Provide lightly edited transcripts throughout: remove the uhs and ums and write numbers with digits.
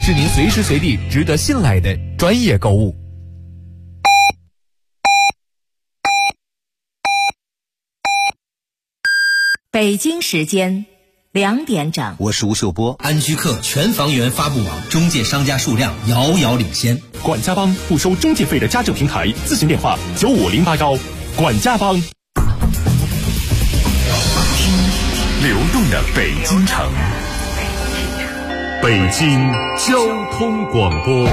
是您随时随地值得信赖的专业购物。 北京时间2点整， 我是吴秀波。 安居客全房源发布网，中介商家数量遥遥领先。 管家帮不收中介费的家政平台，咨询电话95081。管家帮。 流动的北京城，北京交通广播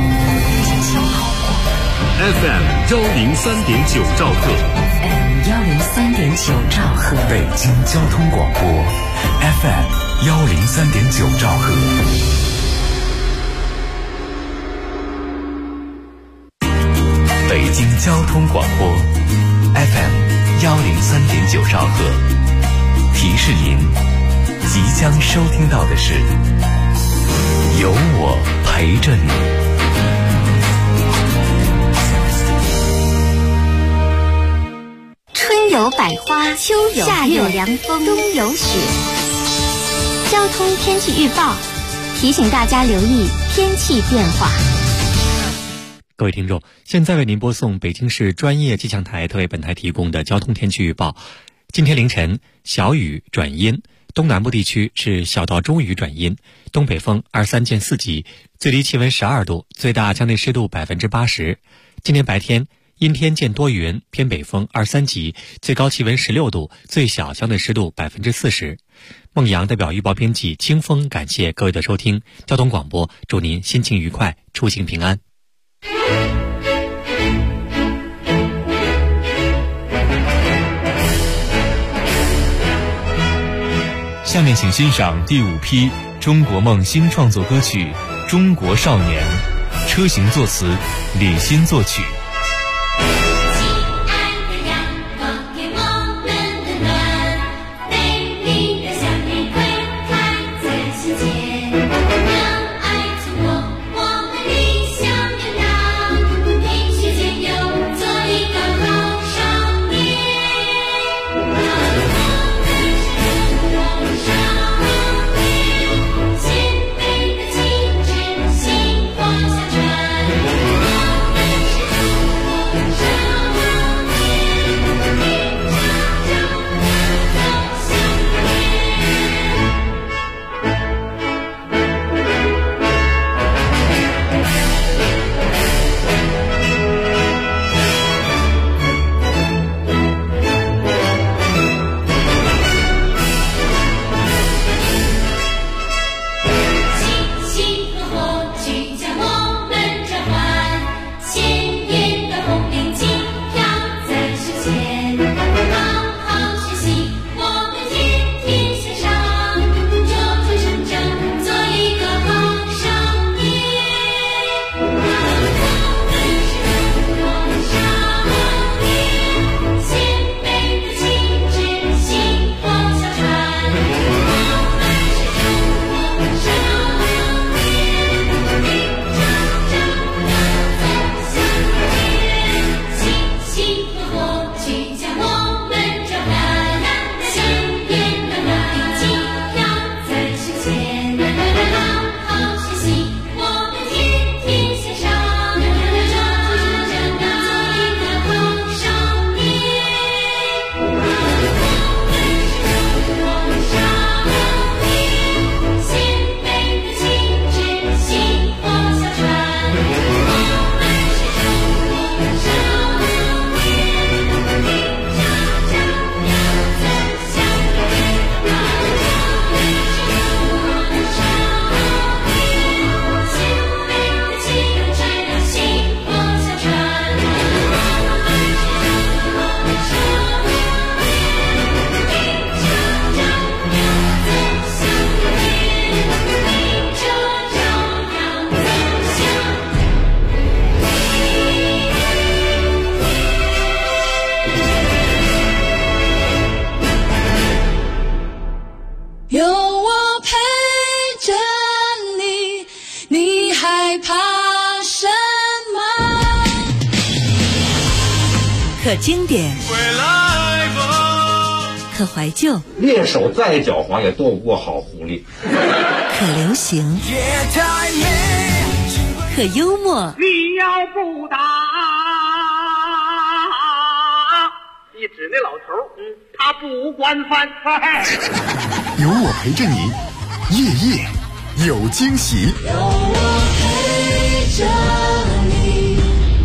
FM 103.9兆赫 103.9兆赫， 北京交通广播 FM 103.9兆赫。北京交通广播 FM 103.9兆赫，提示您即将收听到的是有我陪着你。 春有百花，秋有夏有凉风，冬有雪。交通天气预报提醒大家留意天气变化。 各位听众，现在为您播送北京市专业气象台特为本台提供的交通天气预报。今天凌晨小雨转阴，东南部地区是小到中雨转阴，东北风23见4级，最低气温12度，最大相对湿度80%。今天白天阴天见多云，偏北风23级，最高气温16度，最小相对湿度40%。孟阳代表预报编辑清风感谢各位的收听，交通广播祝您心情愉快，出行平安。 下面请欣赏第5批中国梦新创作歌曲《中国少年》，车行作词，李欣作曲。 可经典，可怀旧， 猎手再狡猾也斗不过好狐狸。 可流行。 特幽默。 你要不打，一指那老头，他不管饭。 有我陪着你，夜夜有惊喜。 有我陪着你。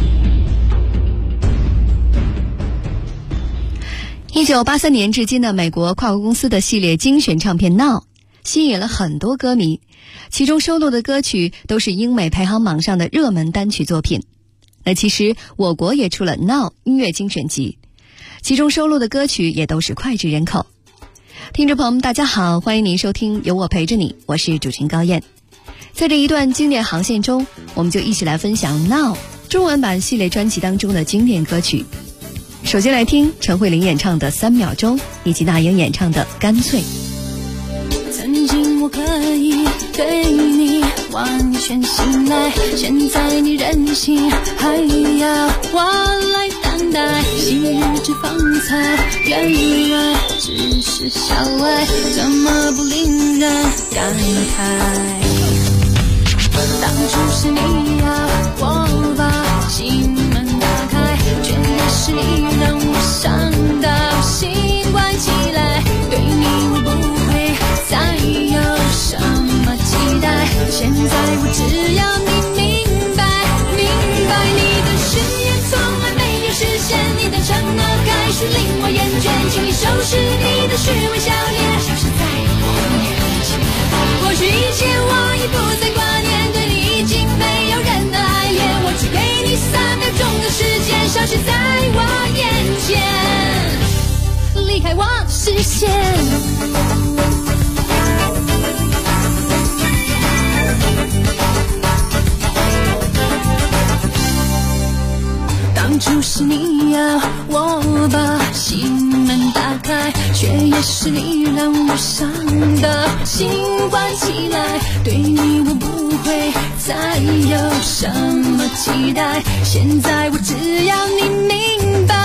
1983年至今的美国跨国公司的系列精选唱片 Now 吸引了很多歌迷，其中收录的歌曲都是英美排行榜上的热门单曲作品。那其实我国也出了 Now 音乐精选集，其中收录的歌曲也都是脍炙人口。听众朋友们大家好，欢迎您收听有我陪着你，我是主持人高燕。在这一段经典航线中，我们就一起来分享 Now 中文版系列专辑当中的经典歌曲。首先来听陈慧琳演唱的《3秒钟》，以及那英演唱的《干脆》。 曾经我可以对你完全信赖，现在你任性，还要我来担待。昔日之风采，原来只是小爱，怎么不令人感慨？当初是你要我把心门打开，却也是你让我伤到心关起来。对你我不会再有什么期待，现在我只要你明白，明白你的誓言从来没有实现，你的承诺开始令我厌倦，请你收拾你的虚伪笑脸，消失在我眼前。过去一切我已不再挂念，对你已经没有任何爱恋，我只给你3秒钟的时间，消失在我眼前，离开我视线。当初是你要我把心门打开，却也是你让我伤的心关起来。对你我不会再有什么期待，现在我只要你明白，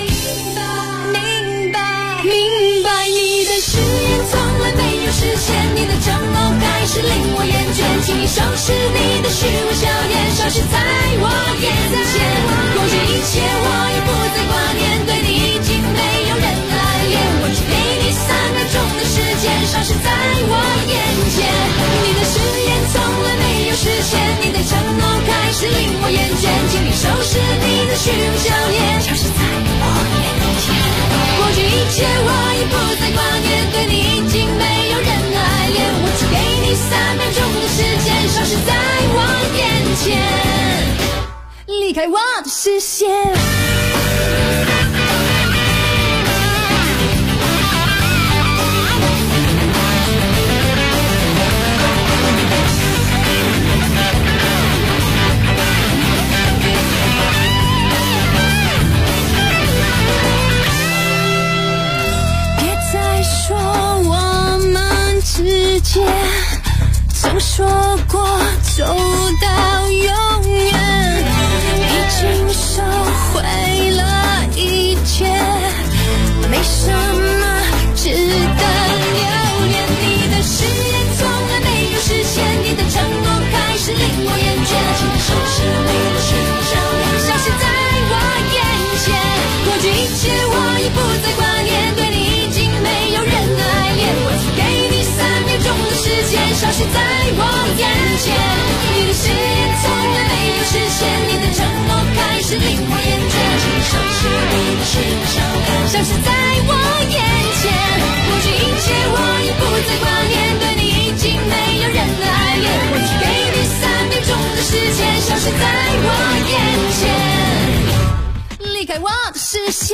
明白，明白你的誓言从来没有实现，你的承诺开始令我厌倦，请你收拾你的虚伪笑脸，消失在我眼前。过去一切我已不再挂念，对你已经没有任何爱恋，我只给你3秒钟的时间，消失在我眼前。你的誓言从来没有实现，你的承诺开始令我厌倦，请你收拾你的虚伪笑脸，消失在我眼前。过去一切我已不再挂念，对你已经没有任何爱恋，我只给你3秒钟的时间，消失在我眼前，离开我的视线。别再说我们之间曾说过走到永远，已经收回了一切，没什么值得留恋。你的誓言从来没有实现，你的承诺开始令我厌倦，请你收拾你的虚伪笑脸，消失在我眼前。过去一切我已不再挂念，对你已经没有任何爱恋，我只给你3秒钟的时间，消失在我眼前。你的誓言从来没有实现，你的承诺开始令我厌倦，请你收拾你的虚伪笑脸，消失在我眼前。过去一切我已不再挂念，对你已经没有任何爱恋，我只给你3秒钟的时间，消失在我眼前，离开我的视线。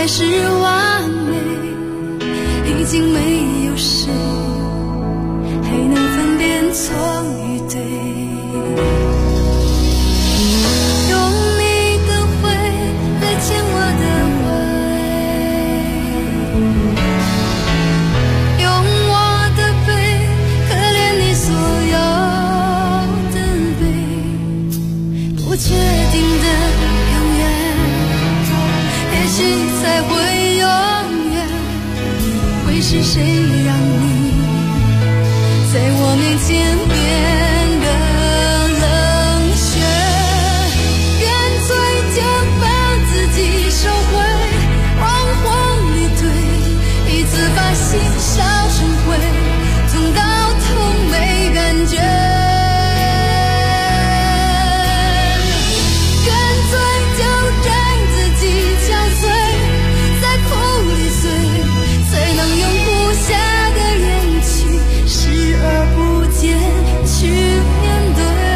才是完美，已经没有谁还能分辨错与对。用你的灰来牵我的怀，用我的背可怜你所有的悲，不确定的永远，也许才会永远，会是谁让你在我面前变得冷血？干脆就把自己收回，往火里堆，一次把心烧成灰，痛到痛没感觉。干脆就让自己憔悴，在苦里碎，才能用不下的怨气视而不见去面对。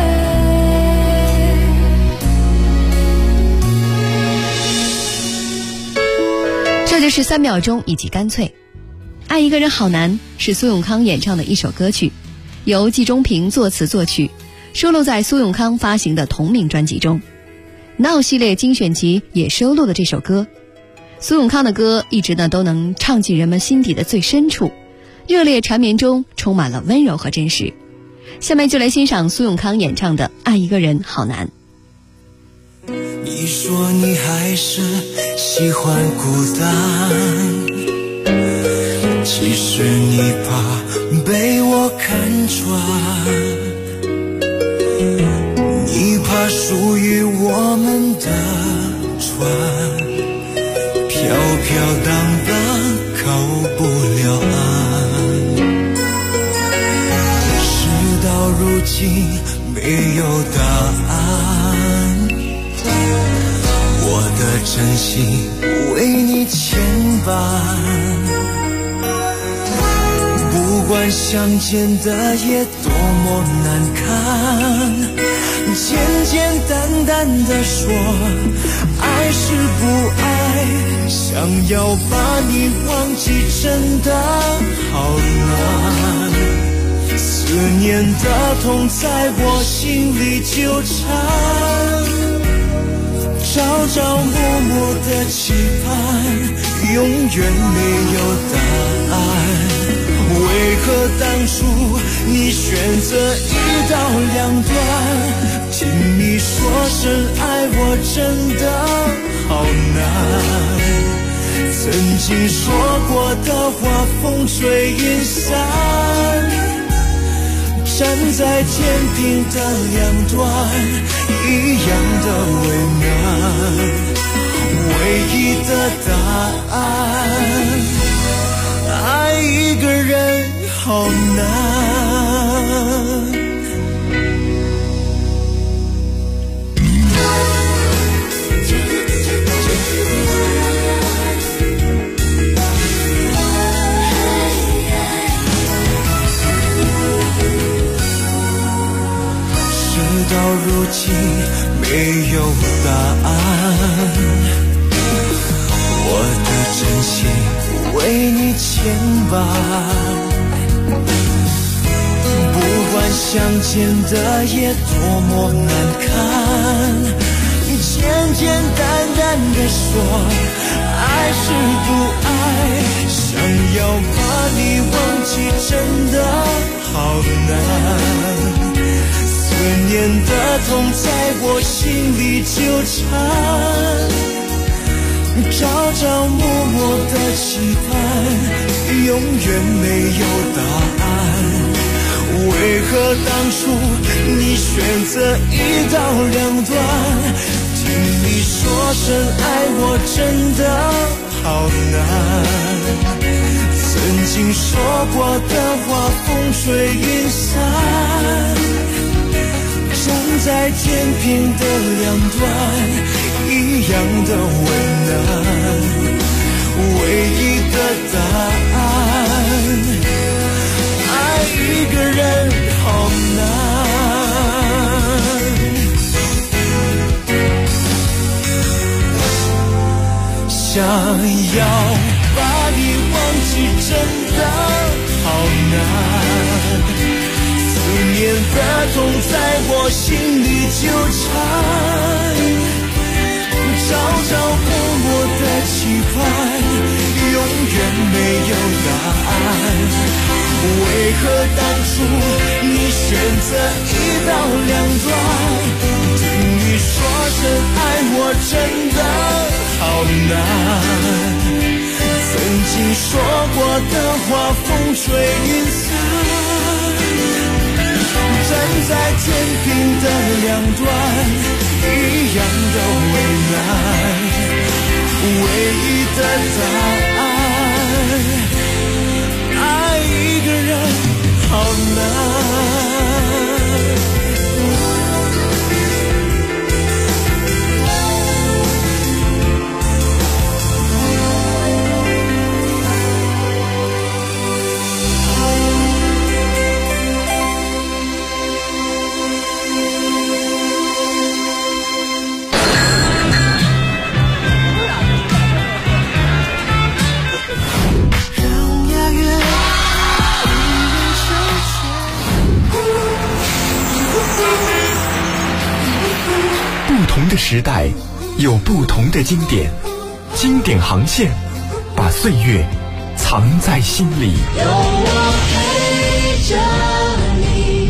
这就是3秒钟以及干脆。爱一个人好难是苏永康演唱的一首歌曲，由季中平作词作曲，收录在苏永康发行的同名专辑中。闹系列精选集也收录了这首歌。苏永康的歌一直都能唱进人们心底的最深处，热烈缠绵中充满了温柔和真实。下面就来欣赏苏永康演唱的《爱一个人好难》。 你说你还是喜欢孤单，其实你怕被我看穿，你怕属于我们的船飘飘荡荡靠不了岸，事到如今没有答案，我的真心为你牵绊，不管相见的夜多么难看，简简单单的说爱是不爱，想要把你忘记真的好难，思念的痛在我心里纠缠，朝朝暮暮的期盼永远没有答案，为何当初你选择一刀两断，听你说声爱我真的好难，曾经说过的话风吹云散，站在天平的两端一样的为难，唯一的答案爱一个人好难。到如今没有答案，我的真心为你牵绊，不管相见的夜多么难看，简简单单的说爱是不爱，想要把你忘记真的好难，思念的痛在我心里纠缠，朝朝暮暮的期盼永远没有答案，为何当初你选择一刀两断，听你说声爱我真的好难，曾经说过的话风吹云散，站在天平的两端一样的为难，唯一的答案爱一个人好难，想想要把你忘记真的好难，思念的痛在我心里纠缠，朝朝暮暮的期盼，永远没有答案。为何当初你选择一刀两断？你说真爱我真的好难，曾经说过的话风吹云散，站在天平的两端，一样的为难，唯一的答案，爱一个人好难。 不同的时代有不同的经典，经典航线把岁月藏在心里。有我陪着你。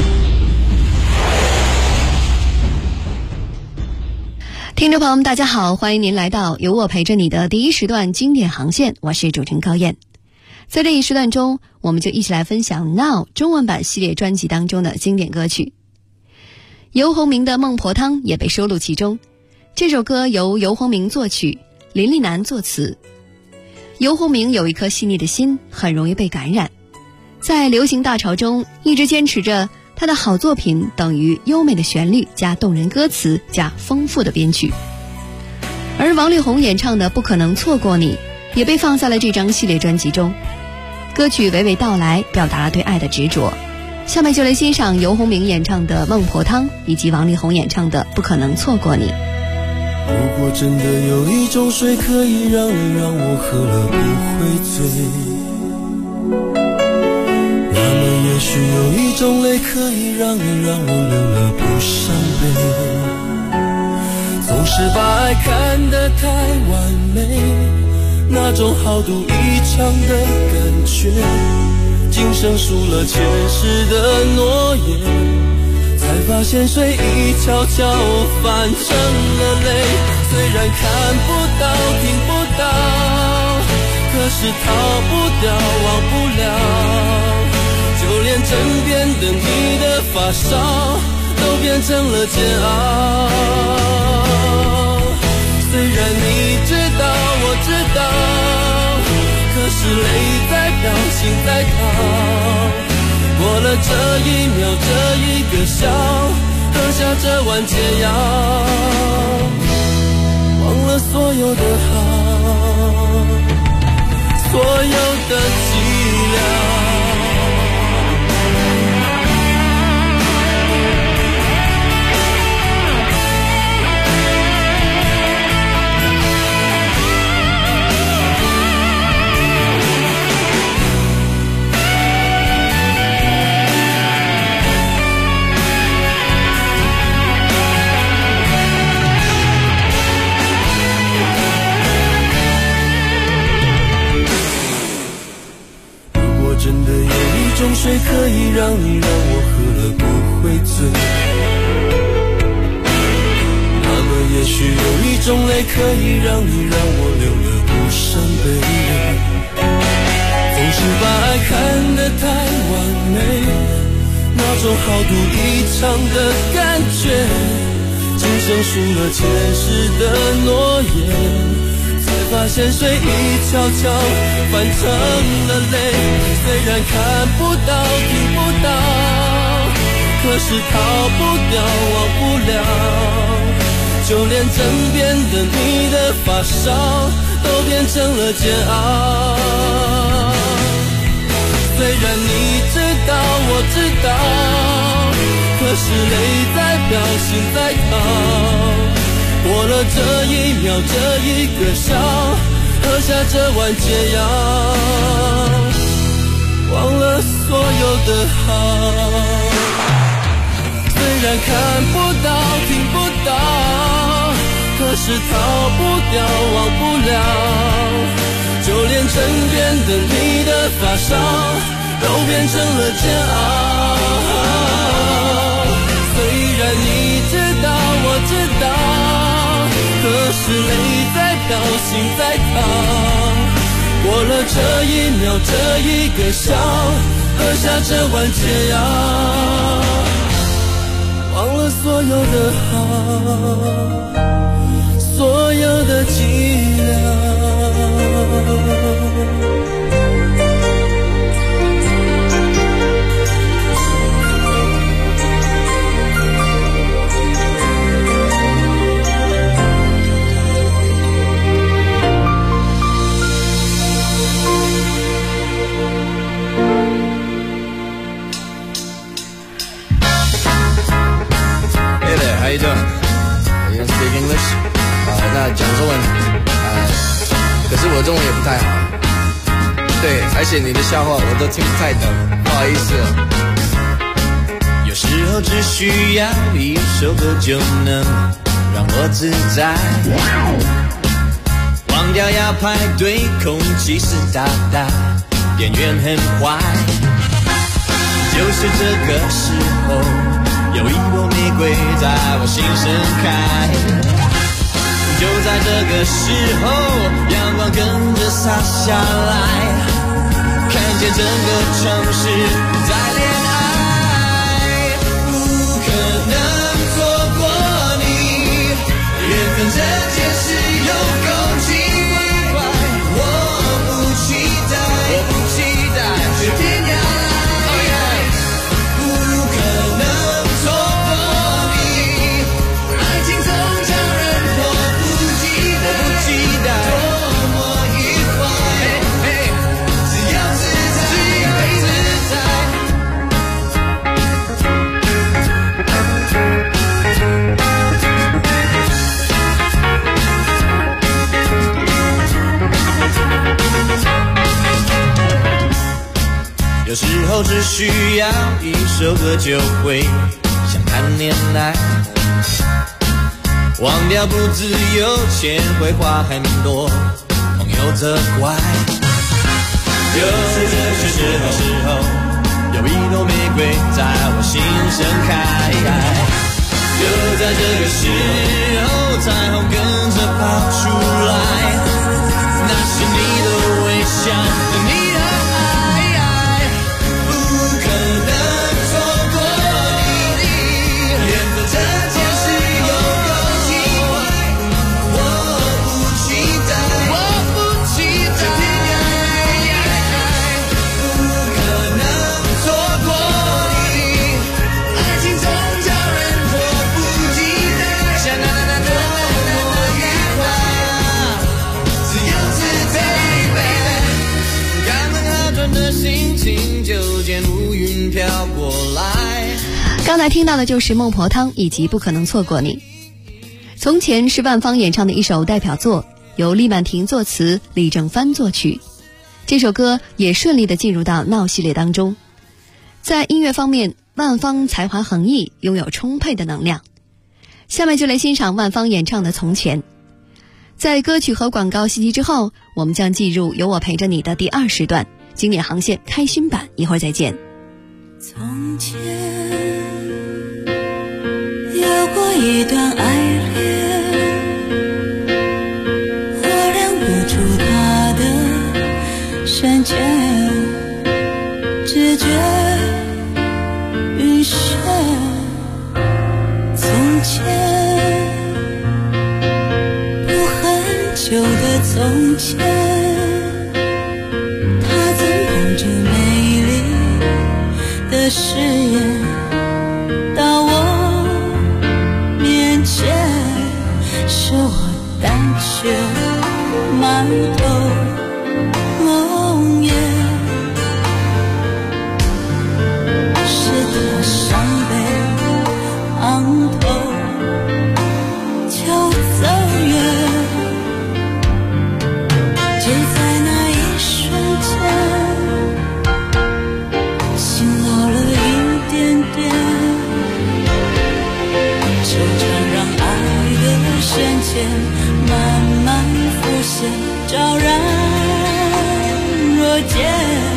听众朋友们大家好，欢迎您来到有我陪着你的第一时段经典航线，我是主持人高燕。在这一时段中，我们就一起来分享 Now 中文版系列专辑当中的经典歌曲。游鸿明的《孟婆汤》也被收录其中，这首歌由游鸿明作曲，林立南作词。游鸿明有一颗细腻的心，很容易被感染，在流行大潮中一直坚持着他的好作品等于优美的旋律加动人歌词加丰富的编曲。而王力宏演唱的《不可能错过你》也被放在了这张系列专辑中，歌曲娓娓道来，表达了对爱的执着。下面就来欣赏游鸿明演唱的《孟婆汤》，以及王力宏演唱的《不可能错过你》。 如果真的有一种水可以让我喝了不会醉，那么也许有一种泪可以让我流了不伤悲。总是把爱看得太完美，那种豪赌一场的感觉，今生输了前世的诺言，才发现水一悄悄泛成了泪。虽然看不到听不到，可是逃不掉忘不了，就连枕边的你的发梢都变成了煎熬。虽然你知道我知道，可是泪在飙心在逃，过了这一秒这一个笑，喝下这碗解药，忘了所有的好，所有的寂寥。水可以让我喝了不会醉，那么也许有一种泪可以让我流了不伤悲。总是把爱看得太完美，那种豪赌一场的感觉，今生输了前世的诺言，发现水一悄悄泛成了泪。虽然看不到听不到，可是逃不掉忘不了，就连枕边的你的发梢都变成了煎熬。虽然你知道我知道，可是泪在飙心在逃，过了这一秒这一个笑， 喝下这碗解药，忘了所有的好。虽然看不到听不到，可是逃不掉忘不了，就连枕边的你的发梢都变成了煎熬。虽然你知道我知道，可是泪在飘心在淌，过了这一秒这一个笑，喝下这碗解药，忘了所有的好，所有的寂寥。 How you doing? You gonna speak English? 那讲中文。可是我中文也不太好。对，而且你的笑话我都听不太懂，不好意思。 有时候只需要一首歌就能让我自在，忘掉要排队，空气湿哒哒，演员很坏。就是这个时候，有一朵玫瑰在我心盛开，就在这个时候，阳光跟着洒下来，看见整个城市在恋爱，不可能错过你，缘分这件事有够奇怪，我不期待，却偏要来。有时候只需要一首歌就会想谈恋爱，忘掉不自由，钱会花很多，朋友责怪。就是这个时候，有一朵玫瑰在我心盛开，就在这个时候，彩虹跟着跑出来，那是你的微笑，你的爱，不可能错过你，缘分这件事有够奇怪，我不期待，这偏爱，不可能错过你，爱情总叫人迫不及待，像那多么愉快，自由自在 baby， 刚刚好转的心情就见乌云飘过来。 刚才听到的就是孟婆汤以及不可能错过你。从前是万芳演唱的一首代表作，由厉曼婷作词，李正帆作曲。这首歌也顺利地进入到闹系列当中。在音乐方面，万芳才华横溢，拥有充沛的能量。下面就来欣赏万芳演唱的《从前》。在歌曲和广告信息之后，我们将进入有我陪着你的第2时段经典航线开心版，一会儿再见。 从前有过一段爱恋，我认不出他的深浅，直觉晕眩。从前不很久的从前，他曾捧着美丽的誓言到我面前，是我胆怯满头梦魇，是他伤悲昂头就走远， 就在那一瞬间，心老了一点点，惆怅让爱的深浅慢慢浮现，昭然若见。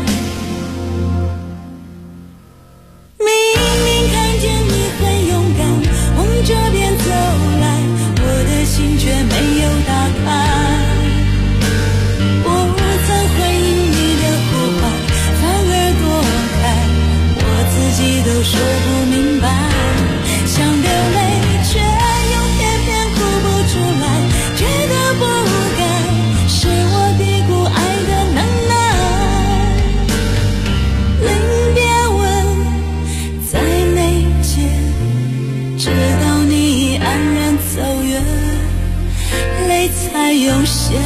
这边走来，我的心却没有打开，不曾回应你的呼唤，反而躲开，我自己都说不明白，想流泪却又偏偏哭不出来，觉得不该，是我低估爱的能耐，临别吻再没见，直到你安然走远，泪才涌现。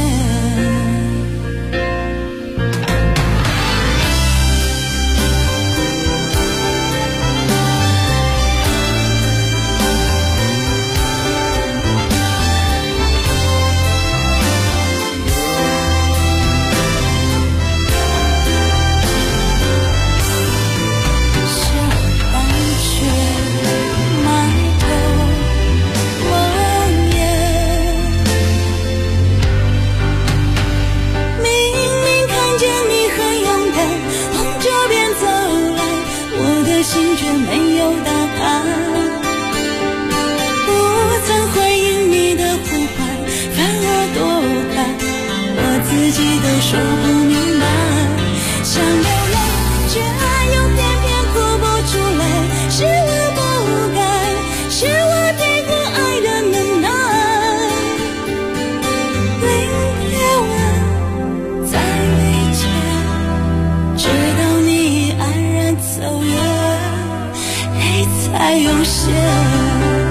心却没有打开，不曾回应你的呼唤，反而躲开，我自己都说不明白，想流泪却又偏偏哭不出来，是我不该，是我低估爱的能耐，临别吻再没见，直到你安然走远，才涌现。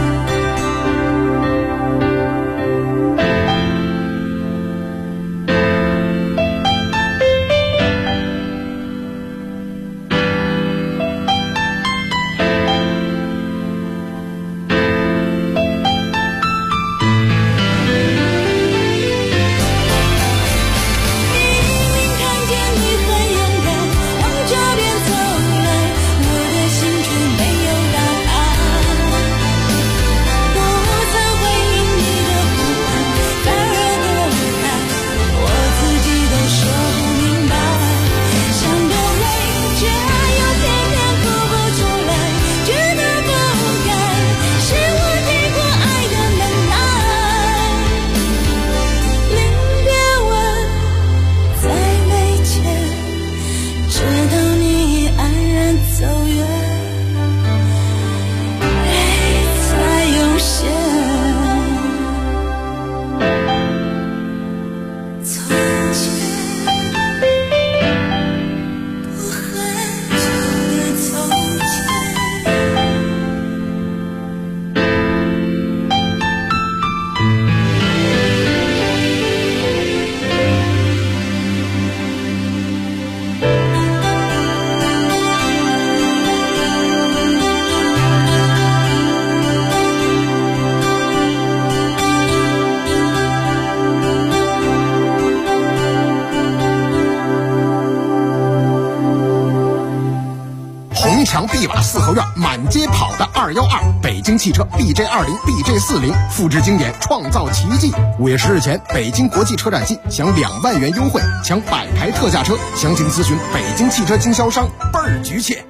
墙碧瓦四合院，满街跑的212，北京汽车 BJ20、BJ40，复制经典，创造奇迹。5月10日前，北京国际车展季享2万元优惠，抢100台特价车，详情咨询北京汽车经销商，倍儿局切。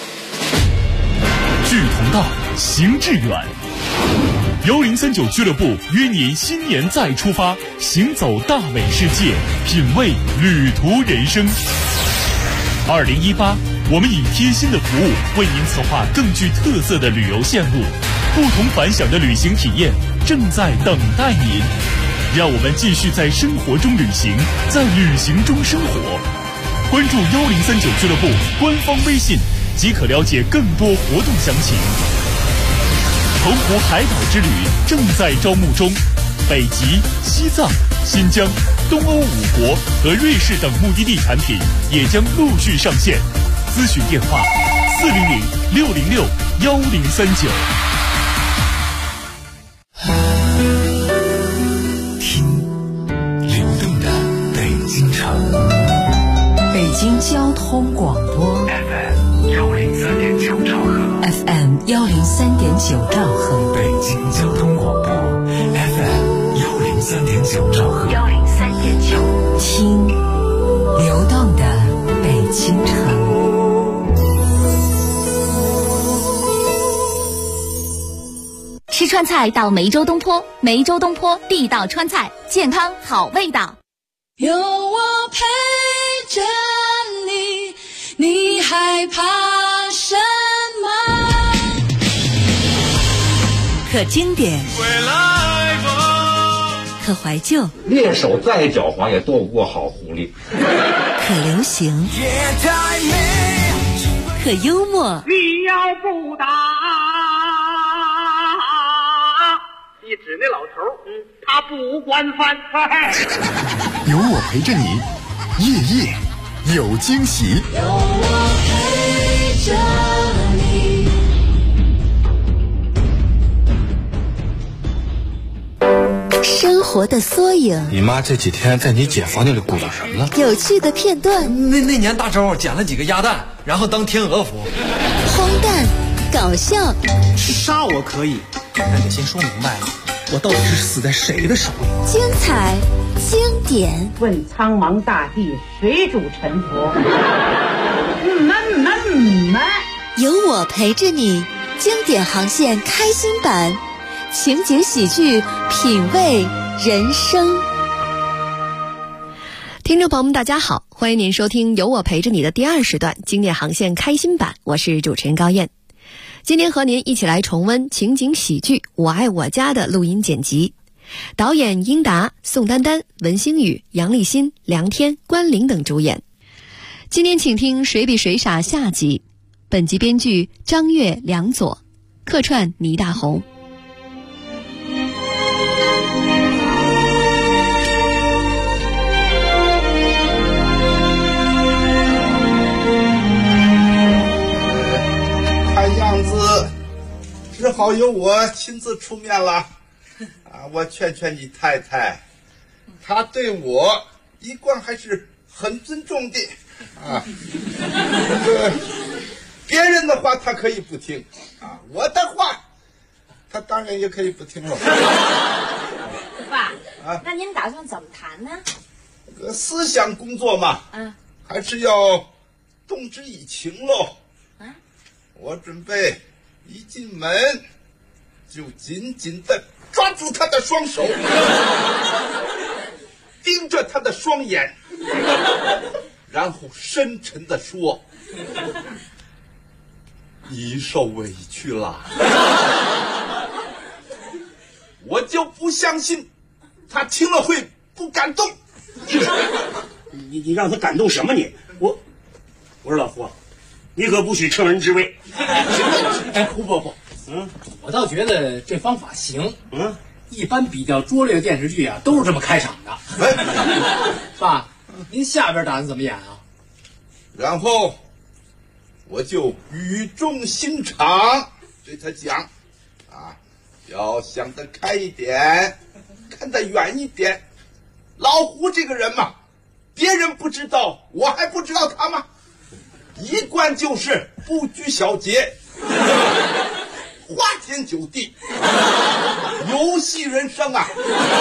志同道，行致远。1039俱乐部约您新年再出发，行走大美世界，品味旅途人生。2018，我们以贴心的服务为您策划更具特色的旅游线路，不同凡响的旅行体验正在等待您。让我们继续在生活中旅行，在旅行中生活。关注1039俱乐部官方微信，即可了解更多活动详情。澎湖海岛之旅正在招募中，北极、西藏、新疆、东欧5国和瑞士等目的地产品也将陆续上线。咨询电话400-606-1039。 听灵动的北京交通广播 FM103.9兆赫 FM103.9兆赫， 北京交通广播 FM103.9兆赫 103.9，听流动的北京城。 吃川菜到梅州东坡，梅州东坡地道川菜，健康好味道。 有我陪着你，你害怕什么？ 可经典，可怀旧， 猎手再狡猾也斗不过好狐狸。 可流行，可幽默。 你要不打，一指那老头，他不惯犯。 有我陪着你，夜夜有惊喜。 有我陪着你。 生活的缩影， 你妈这几天在你姐房间里鼓捣什么呢？ 有趣的片段。 那年大周捡了几个鸭蛋，然后当天鹅服。 荒诞，搞笑。 杀我可以，但得先说明白了，我到底是死在谁的手里？ 精彩，经典。 问苍茫大地，谁主沉浮？ 有我陪着你，经典航线开心版，情景喜剧，品味人生。 听众朋友们大家好，欢迎您收听有我陪着你的第2时段经典航线开心版，我是主持人高燕。今天和您一起来重温情景喜剧《我爱我家》的录音剪辑，导演英达、宋丹丹、文星宇、杨立新、梁天、关凌等主演。今天请听《谁比谁傻》下集，本集编剧张悦、梁左，客串倪大红。 看样子只好由我亲自出面了。我劝劝你太太，她对我一贯还是很尊重的啊。别人的话她可以不听啊，我的话她当然也可以不听了。 爸，那您打算怎么谈呢？ 思想工作嘛，还是要动之以情喽。我准备一进门就紧紧地抓住他的双手，盯着他的双眼，然后深沉地说：你受委屈了。我就不相信他听了会不感动。 你让他感动什么你？我说老胡，你可不许乘人之危。 哎，胡伯伯，我倒觉得这方法行。一般比较拙劣的电视剧啊，都是这么开场的。爸，您下边打算怎么演啊？ 然后我就语重心长对他讲，要想得开一点，看得远一点。老胡这个人嘛，别人不知道，我还不知道他吗？一贯就是不拘小节，花天酒地，游戏人生啊！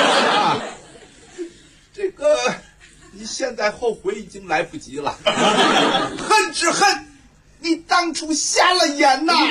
这个你现在后悔已经来不及了，恨只恨你当初瞎了眼呐！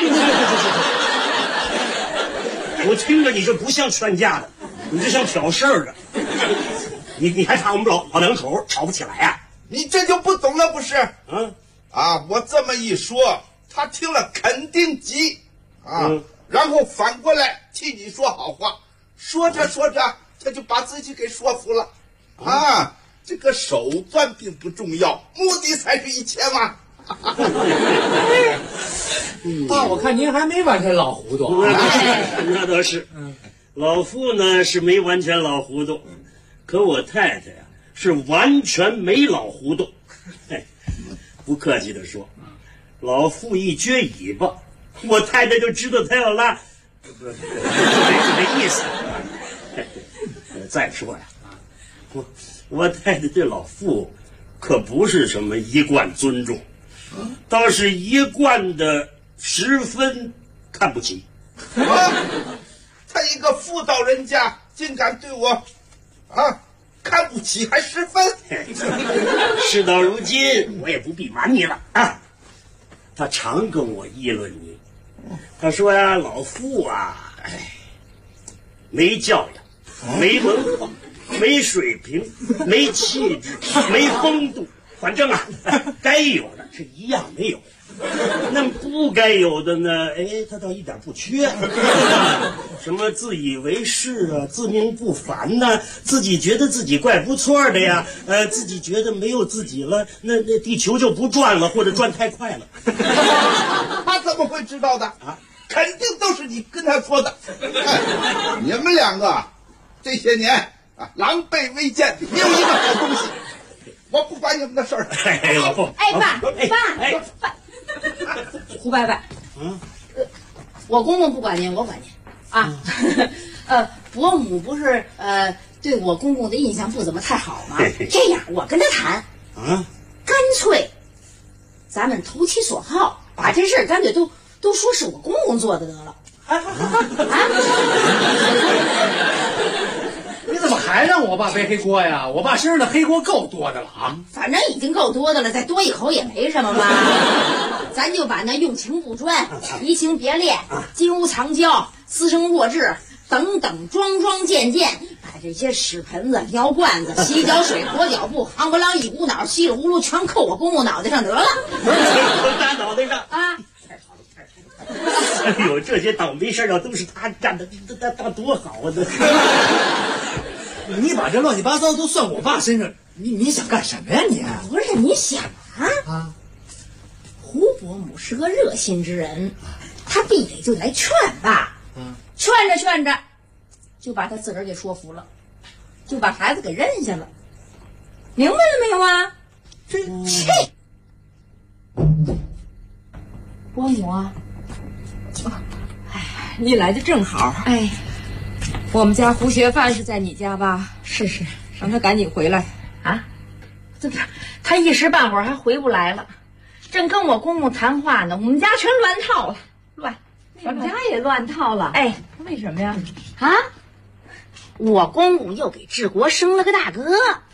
我听着你这不像劝架的，你这像挑事儿的。你还怕我们老两口吵不起来啊？ 你这就不懂了不是？我这么一说，他听了肯定急然后反过来替你说好话，说着说着他就把自己给说服了这个手段并不重要，目的才是一切嘛。 爸，我看您还没完全老糊涂。 那倒是，老傅呢是没完全老糊涂，可我太太呀是完全没老糊涂。不客气的说，老傅一撅尾巴，我太太就知道他要拉，没这意思。再说呀，我太太对老傅可不是什么一贯尊重，倒是一贯的十分看不起。 他一个妇道人家，竟敢对我看不起，还10分。 事到如今，我也不必瞒你了啊。他常跟我议论你，他说呀，老傅啊，没教养，没文化，没水平，没气质，没风度，反正啊，该有的是一样没有。那不该有的呢？他倒一点不缺。什么自以为是啊，自命不凡呐，自己觉得自己怪不错的呀，自己觉得没有自己了，那地球就不转了，或者转太快了。 他怎么会知道的啊？肯定都是你跟他说的。你们两个这些年狼狈为奸，没有一个好东西。我不管你们的事儿。 老傅， 爸，胡伯伯，我公公不管您，我管您啊。伯母不是对我公公的印象不怎么太好吗？这样，我跟他谈干脆咱们投其所好，把这事儿干脆都说是我公公做的得了。 你怎么还让我爸背黑锅呀？我爸身上的黑锅够多的了啊！ 反正已经够多的了，再多一口也没什么嘛。咱就把那用情不专、移情别恋、金屋藏娇、私生弱智等等桩件，把这些屎盆子、尿罐子、洗脚水、裹脚布、夯不啷一股脑、稀里糊涂全扣我公公脑袋上得了。 大脑袋上啊！哎呦，这些倒霉事要都是他干的，那多好啊！ 你把这乱七八糟都算我爸身上，你想干什么呀你？ 不是你想胡伯母是个热心之人，他必得就来劝吧，劝着，就把他自个儿给说服了，就把孩子给认下了，明白了没有啊？伯母啊，你来的正好。我们家胡学范是在你家吧？是，让他赶紧回来啊！这他一时半会儿还回不来了，正跟我公公谈话呢，我们家全乱套了，我们家也乱套了。为什么呀？我公公又给治国生了个大哥。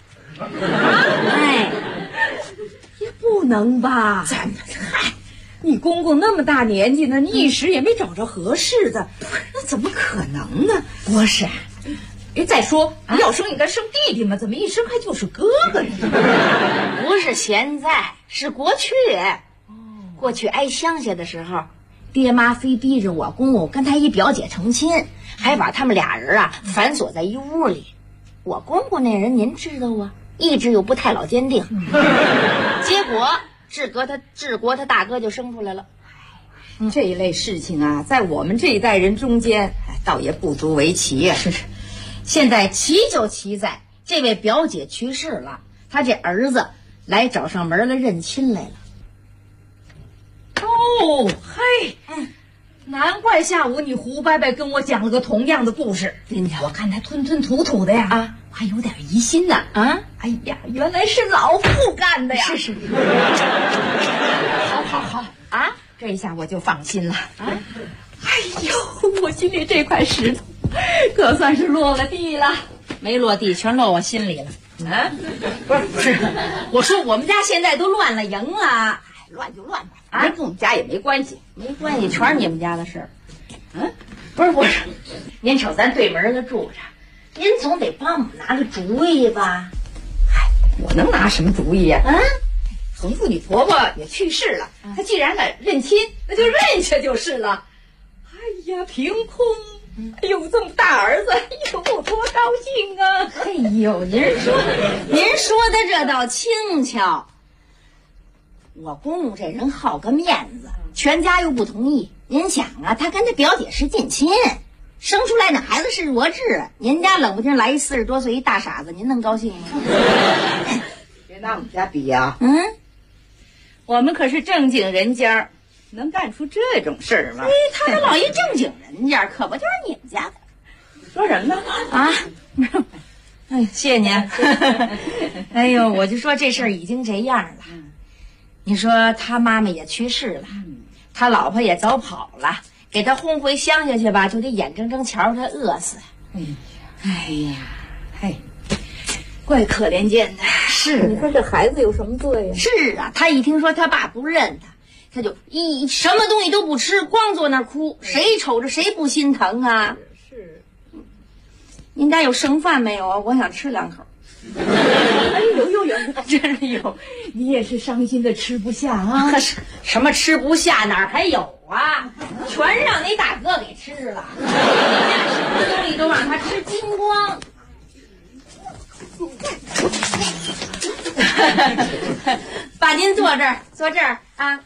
也不能吧？怎么了？你公公那么大年纪呢，你一时也没找着合适的，那怎么可能呢？不是，再说要生应该生弟弟嘛，怎么一生还就是哥哥呢？不是现在，是过去。过去挨乡下的时候，爹妈非逼着我公公跟他一表姐成亲，还把他们俩人反锁在一屋里。我公公那人您知道啊，意志又不太老坚定，结果治国他大哥就生出来了。这一类事情啊，在我们这一代人中间倒也不足为奇呀。是，现在奇就奇在这位表姐去世了，他这儿子来找上门来认亲来了。难怪下午你胡伯伯跟我讲了个同样的故事，我看他吞吞吐吐的呀，还有点疑心呢。哎呀，原来是老傅干的呀！是，好这一下我就放心了。哎呦，我心里这块石头可算是落了地了，没落地全落我心里了。不是，我说我们家现在都乱了营了。乱就乱吧，跟我们家也没关系，全是你们家的事儿。不是，您瞅咱对门的住着，您总得帮我们拿个主意吧？我能拿什么主意呀？横妇你婆婆也去世了，她既然敢认亲，那就认下就是了。哎呀，凭空有这么大儿子，有多高兴啊！哎呦，您说的这倒轻巧。我公公这人好个面子，全家又不同意。您想啊，他跟他表姐是近亲，生出来那孩子是弱智，您家冷不丁来一40多岁一大傻子，您能高兴吗？别拿我们家比呀！我们可是正经人家，能干出这种事儿吗？他这老一正经人家，可不就是你们家的？说什么呢？ 谢谢您。哎呦，我就说这事儿已经这样了。你说他妈妈也去世了，他老婆也早跑了，给他轰回乡下去吧，就得眼睁睁瞧着他饿死。哎呀，怪可怜见的。是，你说这孩子有什么罪呀？是啊，他一听说他爸不认他，他就什么东西都不吃，光坐那儿哭，谁瞅着谁不心疼啊？是。您家有剩饭没有啊？我想吃2口。有，真是有。你也是伤心的吃不下啊？什么吃不下？哪儿还有啊？全让那大哥给吃了，什么东西都让他吃精光。爸，您坐这儿啊。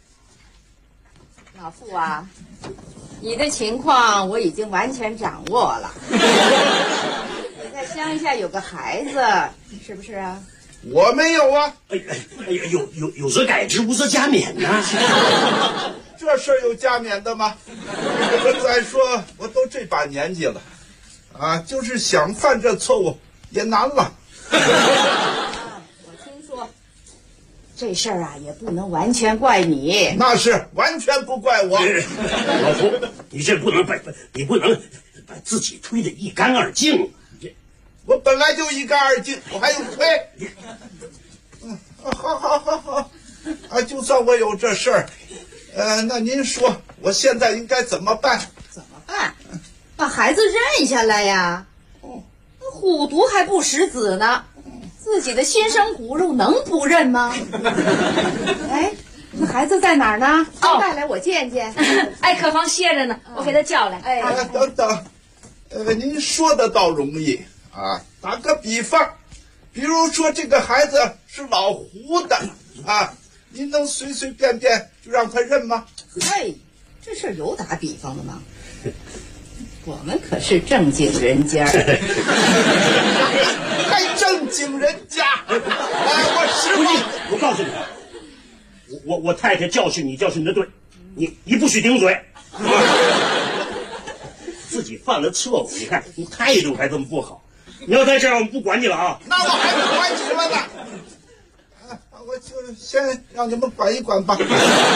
老傅啊，你的情况我已经完全掌握了。你在乡下有个孩子，是不是啊？ 我没有啊。 哎呀，有则改之，无则加勉呐。 这事儿有加勉的吗？再说我都这把年纪了，啊，就是想犯这错误也难了。 我听说这事儿啊，也不能完全怪你。 那是完全不怪我。 老夫，你这不能把自己推得一干二净。 我本来就一干二净，我还用推？好，啊，就算我有这事儿，那您说我现在应该怎么办？ 怎么办？把孩子认下来呀。虎毒还不食子呢，自己的亲生骨肉能不认吗？哎，那孩子在哪儿呢？带来我见见。 哎，客房歇着呢，我给他叫来。 哎，等等，您说的倒容易啊。打个比方，比如说这个孩子是老胡的啊，您能随随便便就让他认吗？ 嘿，这事有打比方的吗？我们可是正经人家。 还正经人家。 我告诉你，我太太教训你的对，你不许顶嘴。自己犯了错误，你看你态度还这么不好，你要再这样，我们不管你了啊！ 那我还不管你了呢。我就先让你们管一管吧。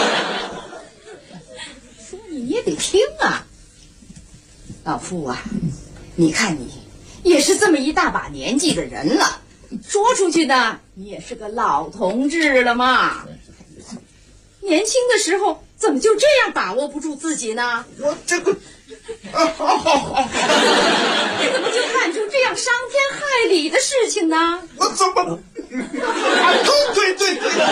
说你也得听啊，老傅啊，你看你也是这么一大把年纪的人了，说出去呢，你也是个老同志了嘛。年轻的时候怎么就这样把握不住自己呢？ 我这个。好， 你怎么就干出这样伤天害理的事情呢？ 我怎么？对，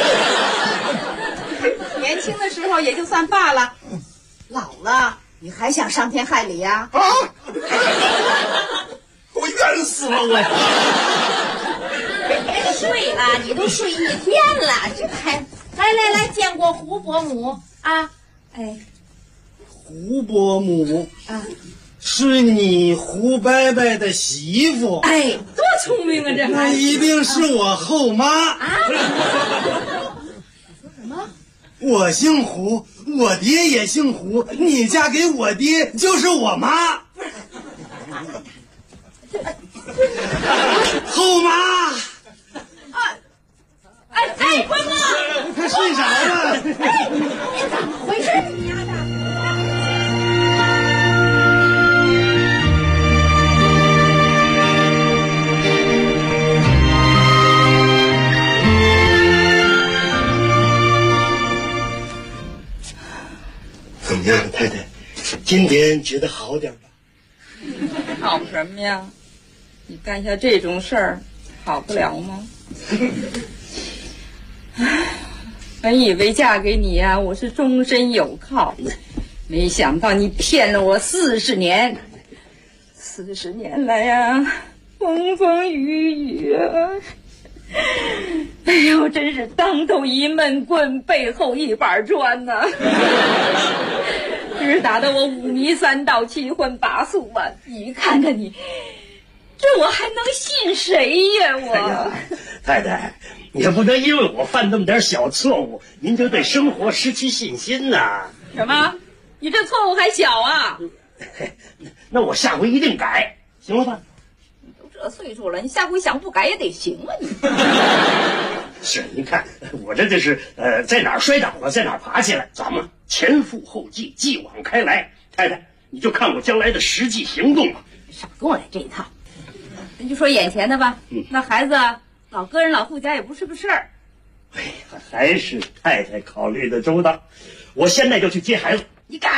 年轻的时候也就算罢了，老了你还想伤天害理呀？ 啊！我冤死了我！ 别睡了，你都睡一天了，这还来见过胡伯母啊？哎。 胡伯母啊，是你胡伯伯的媳妇。 哎，多聪明啊！这那一定是我后妈啊！ 你说什么？ 我姓胡，我爹也姓胡，你嫁给我爹就是我妈。后妈。 哎，关哥， 快睡着了。 哎，你怎么回事？你丫的！ 怎么样，太太？今天觉得好点吧？ 好什么呀？你干下这种事儿，好不了吗？本以为嫁给你呀，我是终身有靠，没想到你骗了我40年。40年来呀，风风雨雨啊！哎呦，真是当头一闷棍，背后一板砖呐！直打得我5迷3道，7荤8素啊！你看看你，这我还能信谁呀？我、 太太，也不能因为我犯那么点小错误，您就对生活失去信心呐。 什么？你这错误还小啊？ 那我下回一定改，行了吧？ 都这这岁数了，你下回想不改也得行啊你。 是，您看我这是在哪儿摔倒了，在哪儿爬起来，咱们前赴后继，继往开来。太太，你就看我将来的实际行动吧。 少跟我来这一套。那就说眼前的吧，那孩子老搁人老傅家也不是个事儿。 哎呀，还是太太考虑的周到。我现在就去接孩子。 你敢？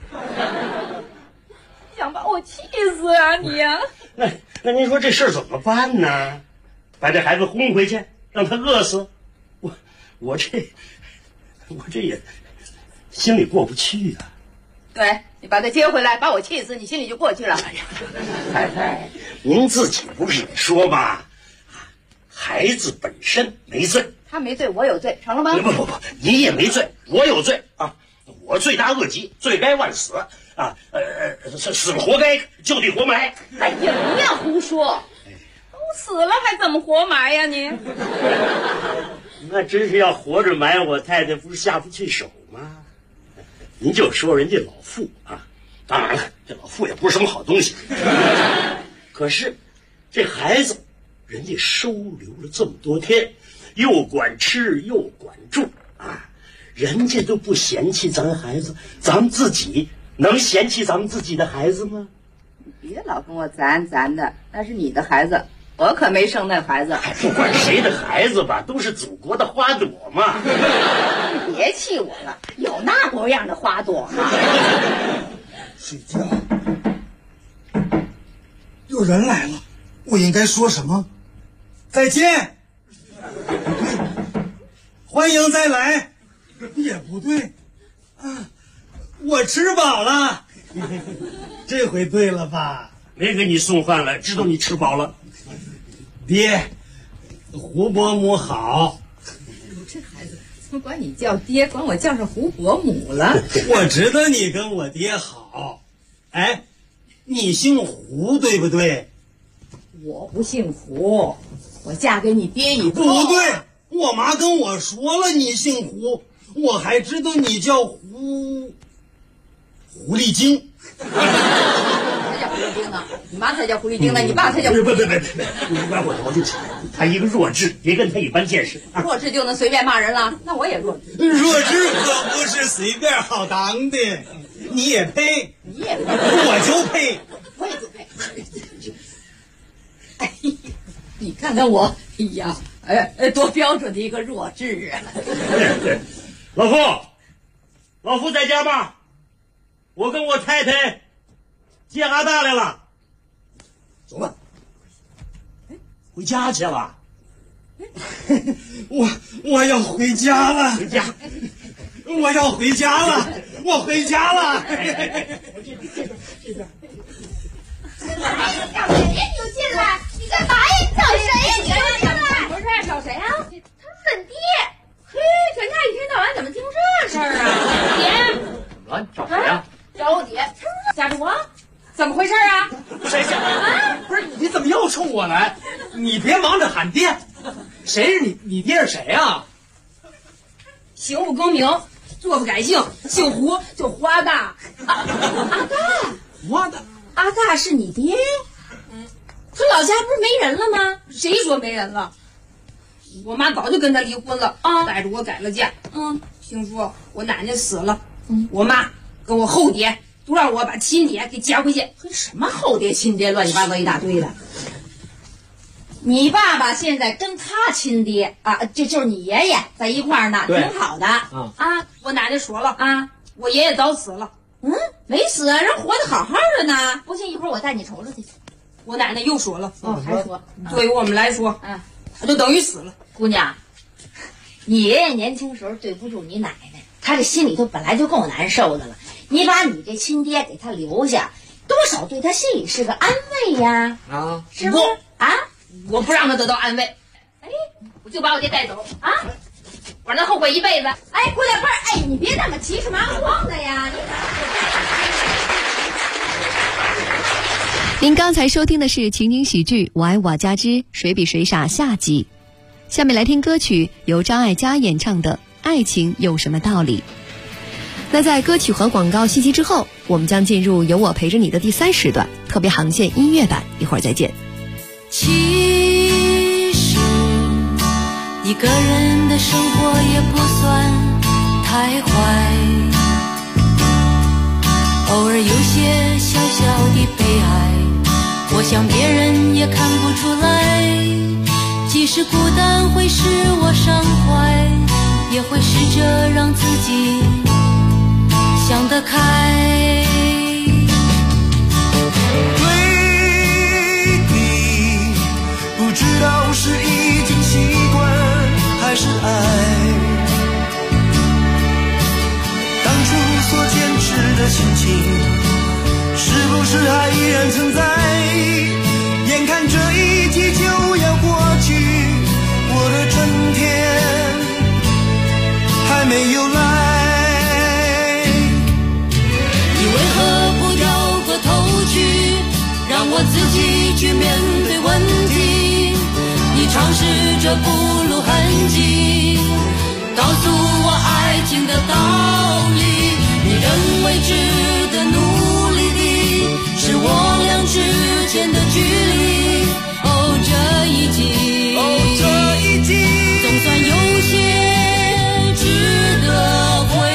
想把我气死啊你呀！ 那您说这事儿怎么办呢？把这孩子轰回去，让他饿死？我这也心里过不去啊。 对，你把他接回来，把我气死，你心里就过去了。 哎呀，太太，您自己不是也说吗？孩子本身没罪， 他没罪，我有罪，成了吗？ 不，你也没罪，我有罪啊！我罪大恶极，罪该万死啊！死了活该，就地活埋。 哎呀，不要胡说，都死了还怎么活埋呀你？ 那真是要活着埋，我太太不是下不去手吗？您就说人家老傅啊，当然了，这老傅也不是什么好东西，可是这孩子人家收留了这么多天，又管吃又管住啊，人家都不嫌弃咱孩子，咱们自己能嫌弃咱们自己的孩子吗？ 你别老跟我咱的，那是你的孩子，我可没生那孩子。 不管谁的孩子吧，都是祖国的花朵嘛。 别气我了，有那模样的花朵吗？ 睡觉。有人来了，我应该说什么？再见。不对，欢迎再来。也不对，啊，我吃饱了。这回对了吧？ 没给你送饭了，知道你吃饱了。 爹，胡伯母好。 这孩子怎么管你叫爹，管我叫上胡伯母了？ 我知道你跟我爹好。哎，你姓胡对不对？ 我不姓胡，我嫁给你爹以后。 不对，我妈跟我说了你姓胡，我还知道你叫狐狸精。 你妈才叫狐狸精呢，你爸才叫狐狸精。 别，你管我多就行。他一个弱智，别跟他一般见识。 弱智就能随便骂人了？那我也弱智。 弱智可不是随便好当的，你也配？ 你也配？ 我就配， 我也就配。哎呀，你看看我，哎呀，多标准的一个弱智啊！ 老傅在家吗？我跟我太太接阿大来了。走吧。回家去了。 我要回家了。 回家。 我要回家了。我回家了。 这边。找谁呀？你就进来！你干嘛呀？你找谁呀？你就进来！不是找谁呀？他本爹。嘿，全家一天到晚怎么净这事儿啊？爹， 怎么了？你找谁呀？ 找我爹。吓着我？怎么回事啊？ 谁啊？不是你怎么又冲我来？你别忙着喊爹，谁是你爹是谁呀？ 行不更名，坐不改姓，姓胡就胡阿大。阿大， 胡阿大。 阿大是你爹？可老家不是没人了吗？谁说没人了？我妈早就跟他离婚了啊，带着我改了嫁。听说我奶奶死了，我妈跟我后爹都让我把亲爹给接回去。什么后爹亲爹，乱七八糟一大堆的。你爸爸现在跟他亲爹啊，这就是你爷爷在一块儿呢，挺好的啊。我奶奶说了啊，我爷爷早死了。没死啊，人活得好好的呢。不信一会儿我带你瞅瞅去。我奶奶又说了，还说，对于我们来说，他就等于死了。姑娘，你爷爷年轻时候对不住你奶奶，他这心里头本来就够难受的了。你把你这亲爹给他留下，多少对他心里是个安慰呀。是不？我不让他得到安慰，我就把我爹带走啊，我让他后悔一辈子。郭大辈儿，你别那么急急忙慌的呀。 您刚才收听的是情景喜剧《我爱我家之谁比谁傻》下集，下面来听歌曲由张艾嘉演唱的《爱情有什么道理》。那在歌曲和广告信息之后，我们将进入有我陪着你的第3时段特别航线音乐版，一会儿再见。 其实一个人的生活也不算太坏，偶尔有些小小的悲哀，我想别人也看不出来。即使孤单会使我伤怀，也会试着让自己想得开。 对你不知道是已经习惯还是爱，当初所坚持的心情是不是还依然存在？眼看这一季就要过去，我的春天还没有来， 你为何不掉过头去，让我自己去面对问题？你尝试着不露痕迹，告诉我爱情的道理。你认为值得努力的是我俩之间的距离。哦，这一季总算有些值得回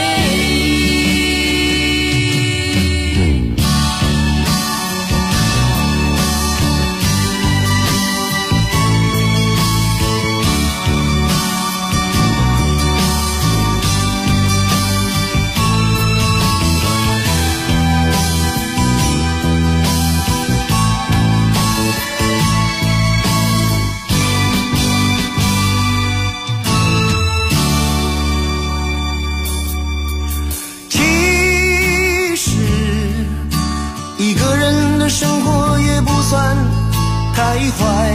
生活也不算太坏，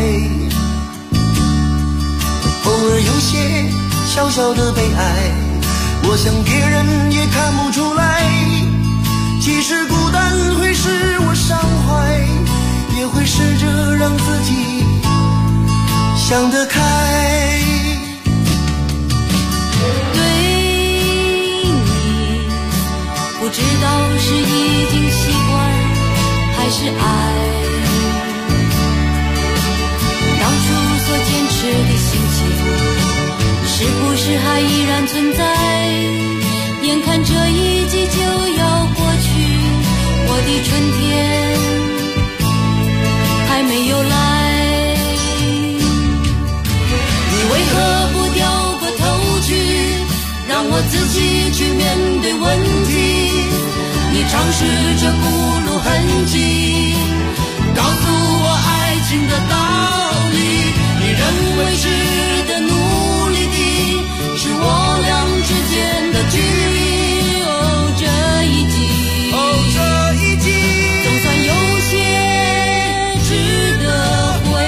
偶尔有些小小的悲哀，我想别人也看不出来。其实孤单会使我伤怀，也会试着让自己想得开。 对你不知道是已经习惯还是爱，当初所坚持的心情是不是还依然存在？眼看这一季就要过去，我的春天还没有来，你为何不掉过头去，让我自己去面对问题？你尝试着不露痕迹，告诉我爱情的道理。你认为值得努力的是我俩之间的距离。哦，这一季总算有些值得回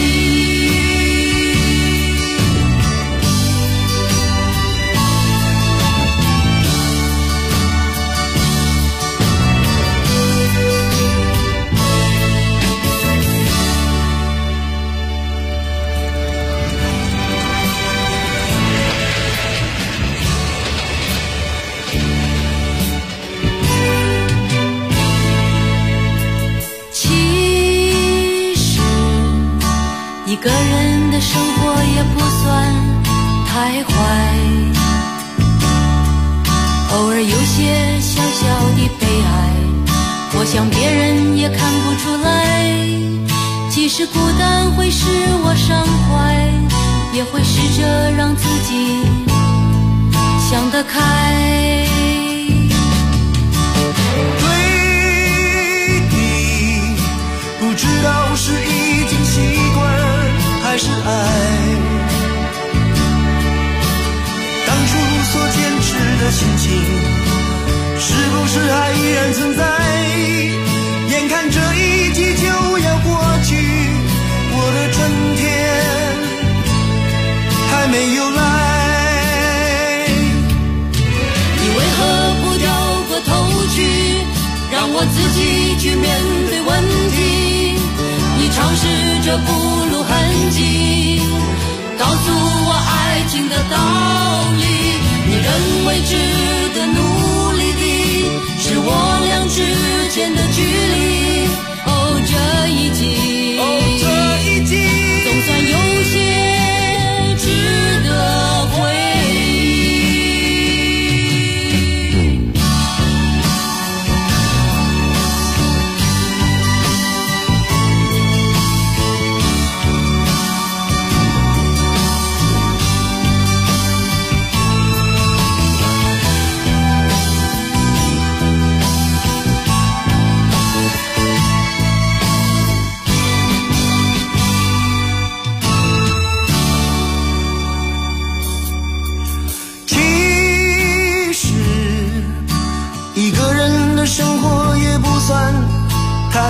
一个人的生活也不算太坏，偶尔有些小小的悲哀，我想别人也看不出来。即使孤单会使我伤怀，也会试着让自己想得开。 对你不知道是已经习惯还是爱，当初所坚持的心情是不是还依然存在？眼看这一季就要过去，我的春天还没有来， 你为何不掉过头去，让我自己去面对问题？你尝试着不露痕迹，告诉我爱情的道理。你认为值得努力的是我俩之间的距离。哦，这一季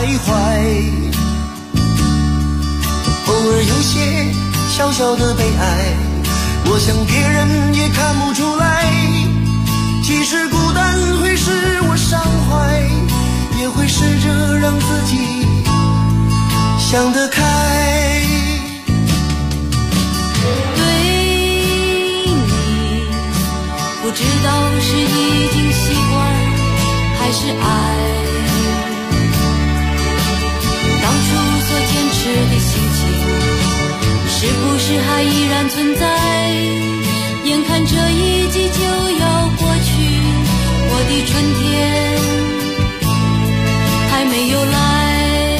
怀。偶尔有些小小的悲哀，我想别人也看不出来。其实孤单会使我伤怀，也会试着让自己想得开。 对你，不知道是已经习惯还是爱。当初所坚持的心情，是不是还依然存在？眼看这一季就要过去，我的春天还没有来。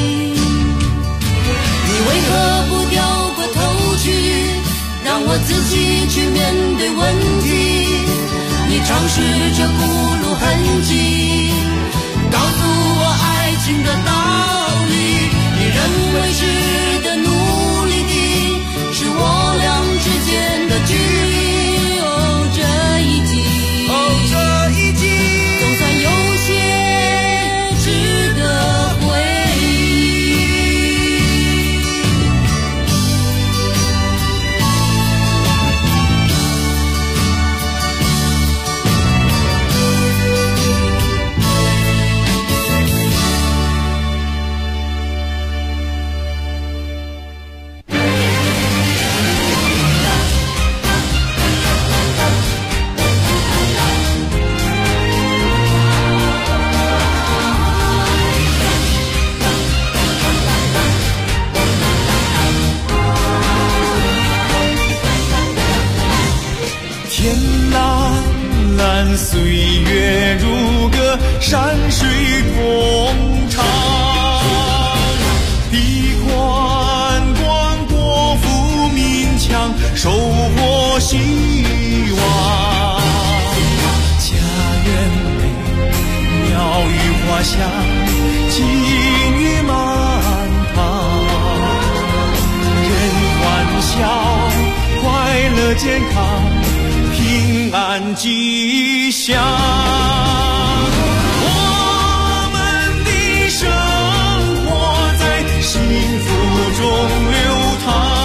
你为何不掉过头去，让我自己去面对问题？你尝试着不露痕迹，告诉我爱情的道理。你认为值得努力的是我俩之间的距离。这一季总算有些值得回忆。 岁月如歌，山水共长。闭关关国富民强，收获希望。家园美，鸟语花香，金玉满堂。人欢笑，快乐健康，平安吉祥。我们的生活在幸福中流淌，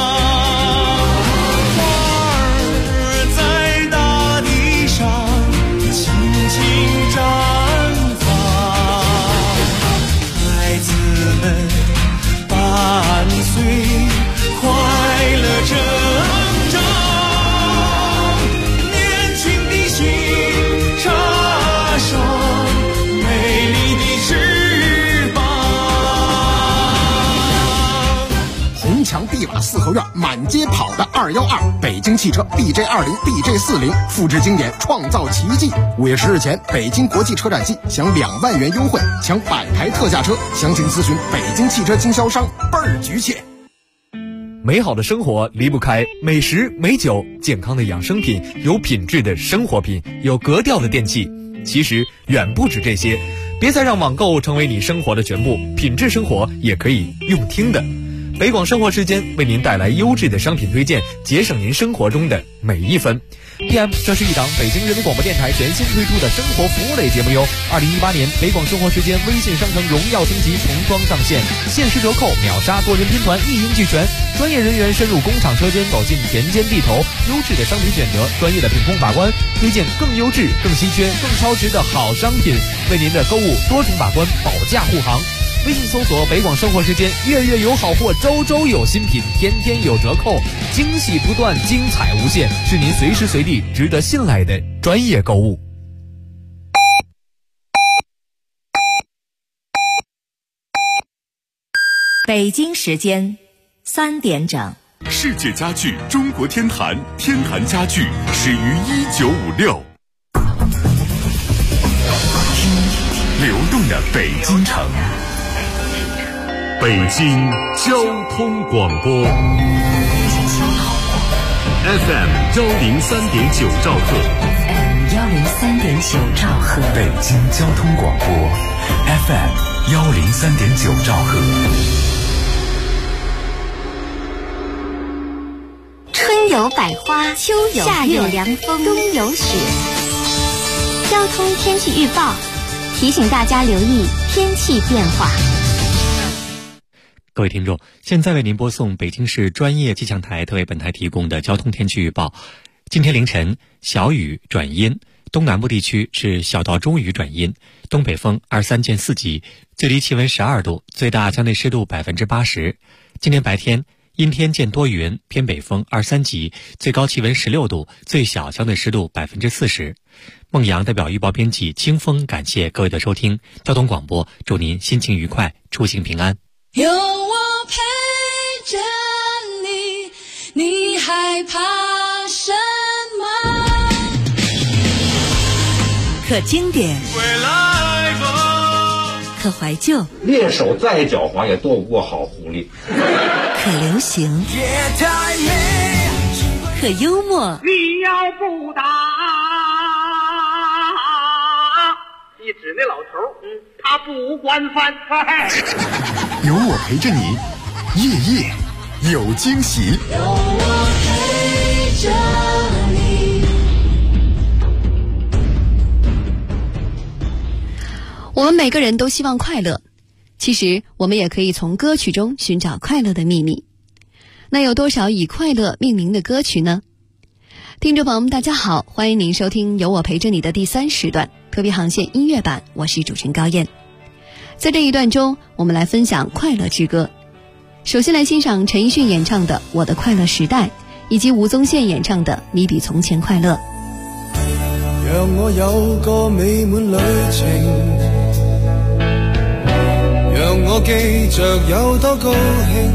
花儿在大地上轻轻绽放，孩子们伴随快乐成长。 墙碧瓦四合院满街跑的212，北京汽车 BJ20、BJ40，复制经典，创造奇迹。5月10日前，北京国际车展季享2万元优惠，抢100台特价车，详情咨询北京汽车经销商，倍儿局气。 美好的生活离不开美食美酒，健康的养生品，有品质的生活品，有格调的电器。其实远不止这些，别再让网购成为你生活的全部，品质生活也可以用听的。北广生活时间为您带来优质的商品推荐，节省您生活中的每一分。PM， 这是一档北京人民广播电台全新推出的生活服务类节目哟。2018年北广生活时间微信商城荣耀升级重装上线，限时折扣，秒杀多人拼团，一应俱全。专业人员深入工厂车间，走进田间地头，优质的商品选择，专业的品控把关，推荐更优质、更稀缺、更超值的好商品，为您的购物多重把关，保驾护航。微信搜索北广生活时间，月月有好货，周周有新品，天天有折扣，惊喜不断，精彩无限，是您随时随地值得信赖的专业购物。 北京时间3点整。 世界家具中国天坛，天坛家具始于1956。流动的北京城，北京交通广播 FM 103.9兆赫， 103.9兆赫， 北京交通广播 FM 103.9兆赫。 春有百花，秋有夏有凉风，冬有雪。交通天气预报提醒大家留意天气变化。 各位听众，现在为您播送北京市专业气象台特为本台提供的交通天气预报。今天凌晨小雨转阴，东南部地区是小到中雨转阴，东北风23见4级，最低气温12度，最大相对湿度80%。今天白天阴天见多云，偏北风23级，最高气温16度，最小相对湿度40%。孟阳代表预报编辑清风，感谢各位的收听。交通广播，祝您心情愉快，出行平安。 有我陪着你，你害怕什么？ 可经典，可怀旧， 猎手再狡猾也躲不过好狐狸。 可流行，可幽默。 你要不打，你指那老头，他不惯犯。 有我陪着你，夜夜有惊喜。 有我陪着你。 我们每个人都希望快乐，其实我们也可以从歌曲中寻找快乐的秘密。那有多少以快乐命名的歌曲呢？听众朋友们大家好，欢迎您收听有我陪着你的第3时段特别航线音乐版，我是主持人高燕。在这一段中，我们来分享快乐之歌。首先来欣赏陈奕迅演唱的《我的快乐时代》，以及吴宗宪演唱的《你比从前快乐》。 讓我有個美滿旅程，讓我記着有多高興，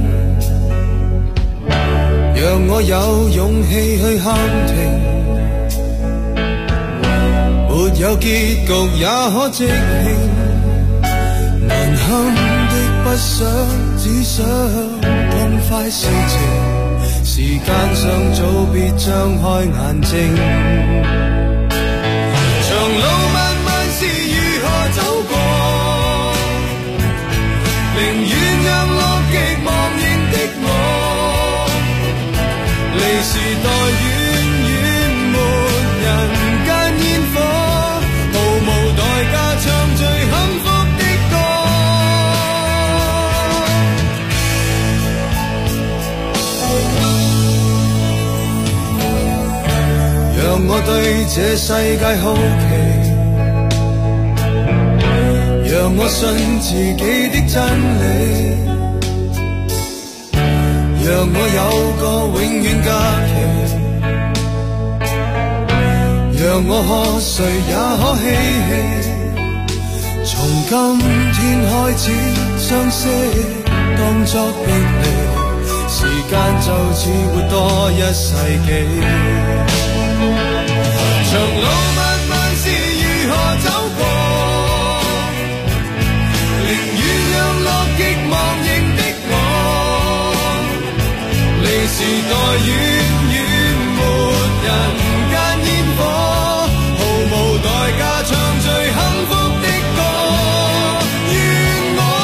讓我有勇氣去喊停，沒有結局也可即興，難堪的不想，只想痛快事情，時間上早別張開眼睛。長路漫漫是如何走過，寧願讓樂極忘形的我，離時代遠遠沒人間煙火，毫無代價唱最幸福的歌，讓我對這世界好奇，讓我信自己的真理，讓我有個永遠假期，讓我可睡也可嬉戲，從今天開始相識，當作別離，時間就似活多一世紀。長路漫漫是如何走過，寧願讓樂極忘形的我，離時代遠遠沒人間煙火，毫無代價唱最幸福的歌，願我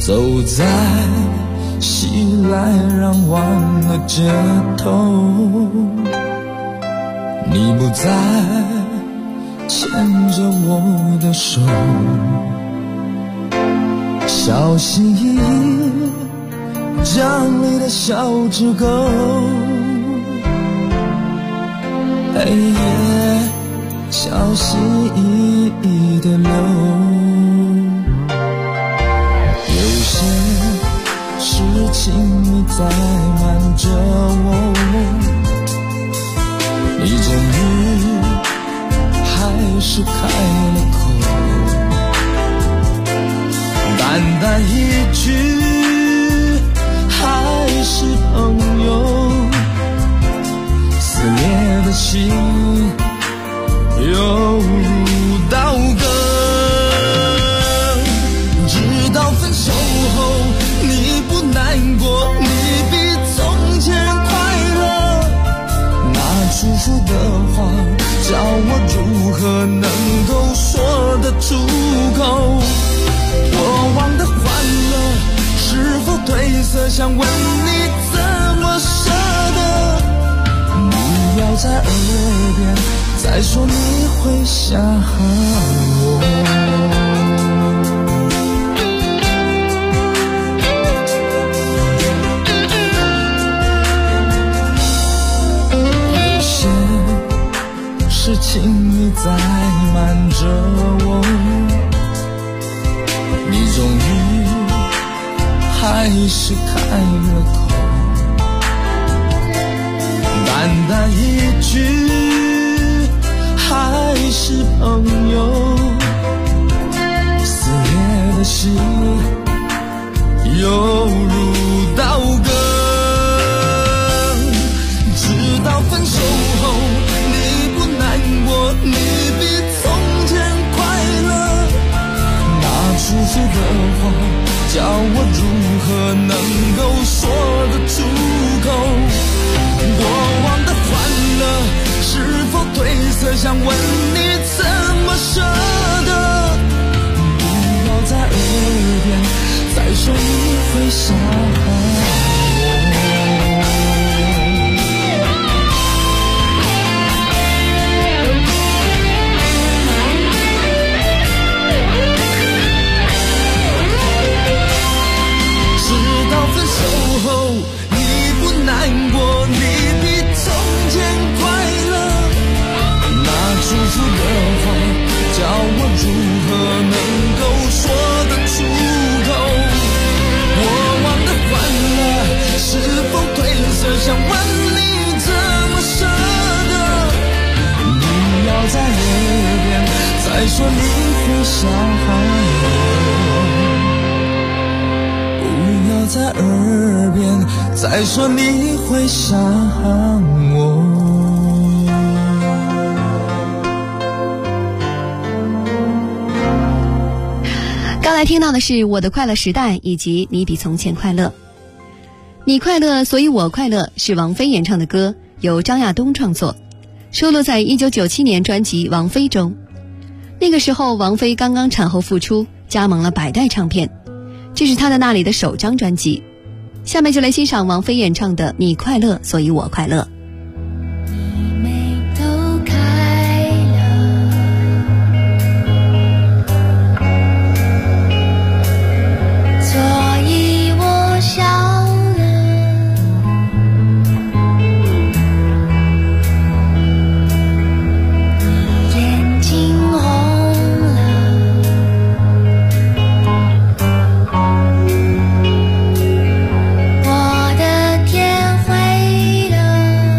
走在熙来攘往的街头，你不再牵着我的手，小心翼翼讲你的小指沟，黑夜小心翼翼地流，有些事情你在瞒着我，你终于还是开了口，淡淡一句还是朋友，撕裂的心犹如刀割，直到分手后你不难过，你比从前快乐，那祝福的话叫我如何能够说得出口，过往的欢乐是否褪色，想问你怎么舍得，不要在耳边再说你会想我。有些事情你在瞒着我，你终于还是开了口，淡淡一句还是朋友，撕裂的心犹如刀割，直到分手后你不难过，你比从前快乐，那祝福的话叫我如何能够说得出口，过往的欢乐是否褪色，想问你怎么舍得，不要在耳边再说你会想我。直到分手后你不难过，你比从前快乐，那祝福的话叫我如何能够说得出口，过往的欢乐是否褪色，想问你怎么舍得，不要在耳边再说你会想我，不要在耳边再说你会想我。 刚才听到的是我的快乐时代以及你比从前快乐。你快乐所以我快乐是王菲演唱的歌，由张亚东创作，收录在1997年专辑《王菲》中。那个时候王菲刚刚产后复出，加盟了百代唱片，这是她的那里的首张专辑。下面就来欣赏王菲演唱的《你快乐所以我快乐》。 我的天灰了。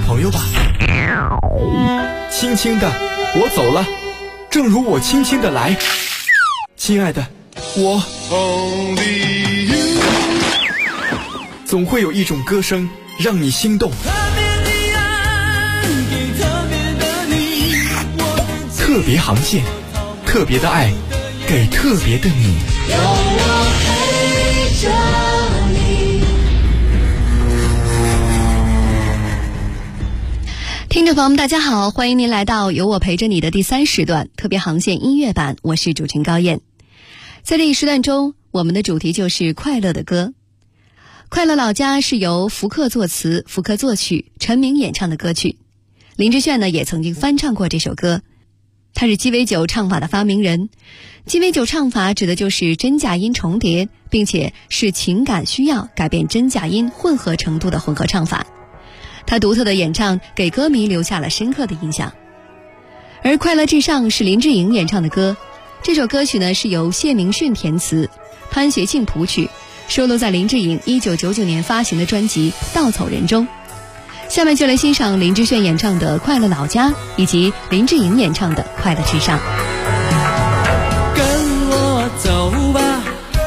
朋友吧。轻轻的，我走了，正如我轻轻的来。亲爱的，我总会有一种歌声让你心动。特别航线，特别的爱，给特别的你。有我陪着你。听众朋友们大家好，欢迎您来到有我陪着你的第3时段特别航线音乐版，我是主持人高燕。在这一时段中，我们的主题就是快乐的歌。快乐老家是由福克作词、福克作曲、陈明演唱的歌曲。林志炫呢也曾经翻唱过这首歌。他是鸡尾酒唱法的发明人。鸡尾酒唱法指的就是真假音重叠，并且是情感需要改变真假音混合程度的混合唱法。他独特的演唱给歌迷留下了深刻的印象。而快乐至上是林志颖演唱的歌，这首歌曲呢是由谢明训填词，潘学庆谱曲，收录在林志颖1999年发行的专辑《稻草人》中。下面就来欣赏林志炫演唱的《快乐老家》，以及林志颖演唱的《快乐至上》。 跟我走吧，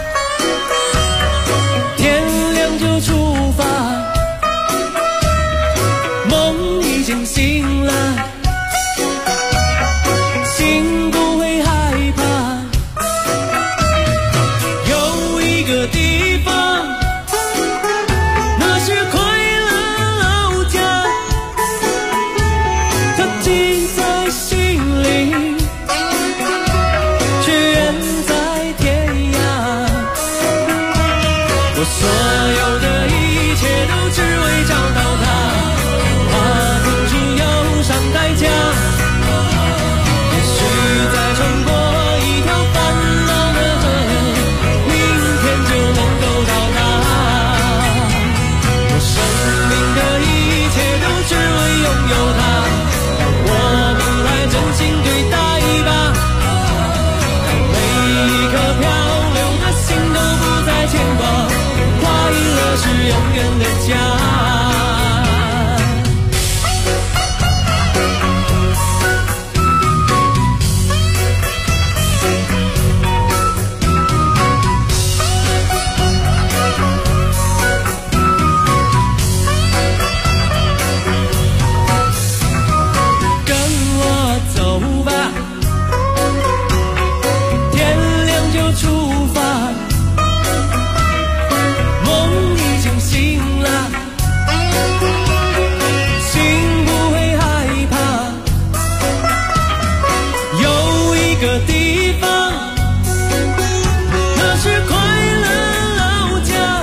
天亮就出发，梦已经醒了，心不会害怕，有一个地方，那是快乐老家，它近在心里，却远在天涯。我所有的一切都只为找到它，怕付出要上代价，也许再穿过一条烦恼的河流，明天就能够到达。我生命的一切都只为拥有它，我们来真心对待吧，让每一颗漂流的心都不再牵挂，快乐是永远的家。跟我走吧，天亮就出发，梦已经醒了，心不会害怕，有一个地方，那是快乐老家，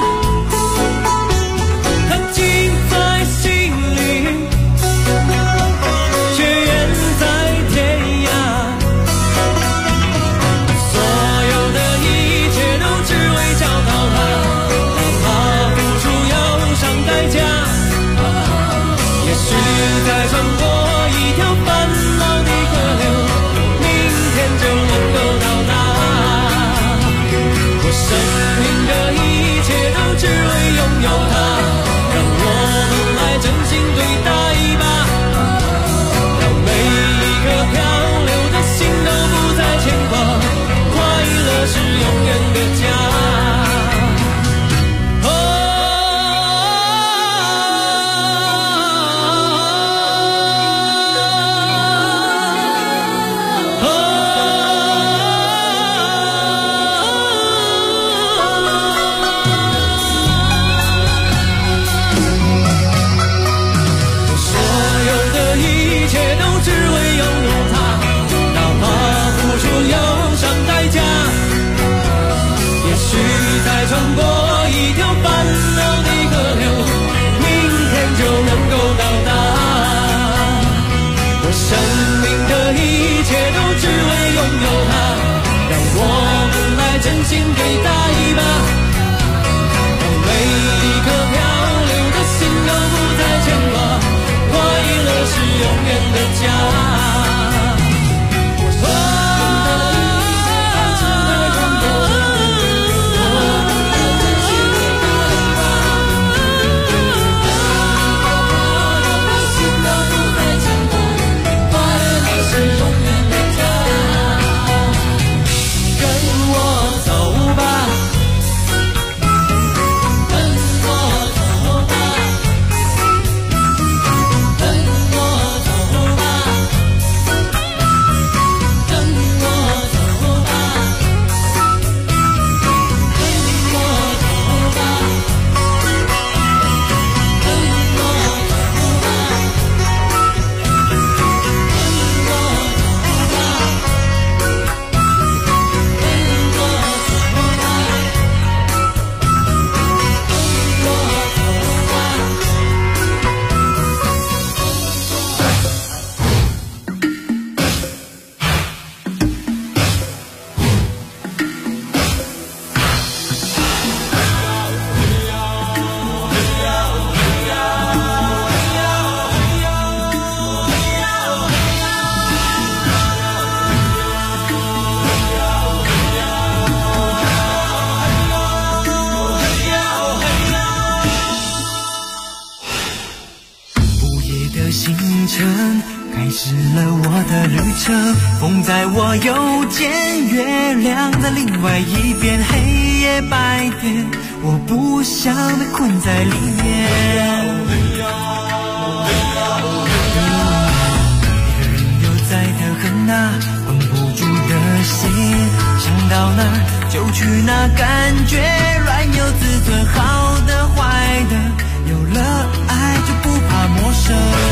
它近在心里，却远在天涯。所有的一切都只为找到它，哪怕付出要上代价，也许再穿过一条烦恼的河流，明天就能够到达。我生命的一切都只为拥有它，让我们来真心对待吧，让每一颗漂流的心都不再牵挂，快乐是永远的家。所有的一切都只为拥有它，哪怕付出要上代价，也许再穿过一条烦恼的河流，明天就能够到达。我生命的一切都只为拥有它，让我们来真心对待吧，让每一颗漂流的心都不再牵挂，快乐是永远的家。 车，风在我右肩，月亮在另外一边，黑夜白天，我不想被困在里面。在的很啊，绷不住的心，想到哪儿就去哪，感觉软有自尊，好的坏的，有了爱就不怕陌生。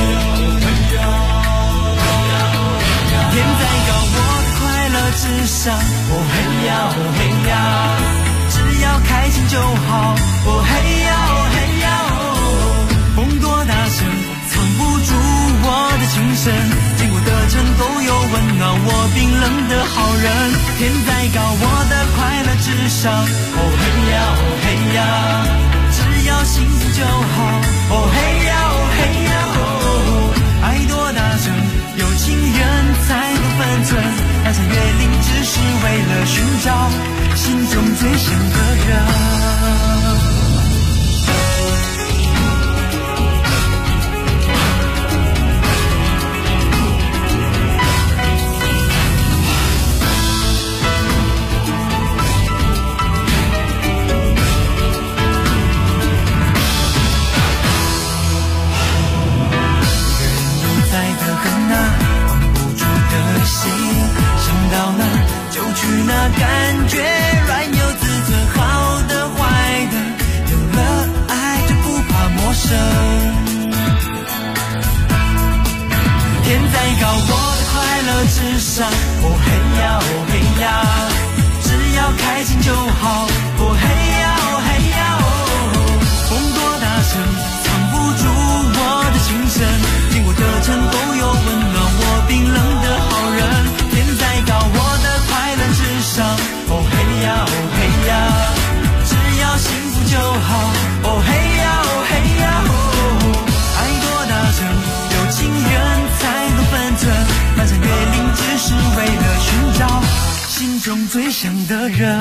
天再高，我的快乐至上，哦嘿呀哦嘿呀，只要开心就好，哦嘿呀哦嘿呀哦，风多大声藏不住我的情深，经过的城都有温暖我冰冷的好人。天再高，我的快乐至上，哦嘿呀哦嘿呀，只要幸福就好，哦嘿呀哦嘿呀哦，爱多大声，有情人才懂分寸，翻山越岭只是为了寻找心中最想的人。感觉软有自尊，好的坏的，有了爱就不怕陌生。天再高，我的快乐至上，哦嘿呀哦嘿呀，只要开心就好，哦嘿呀哦嘿呀哦，风多大声藏不住我的情深，经过的城都有温暖我冰冷的好人。天再高，我的快乐至上，哦嘿呀哦嘿呀，只要幸福就好，哦嘿呀哦嘿呀哦，爱多大声，有情人才懂分寸，翻山越岭只是为了寻找心中最想的人。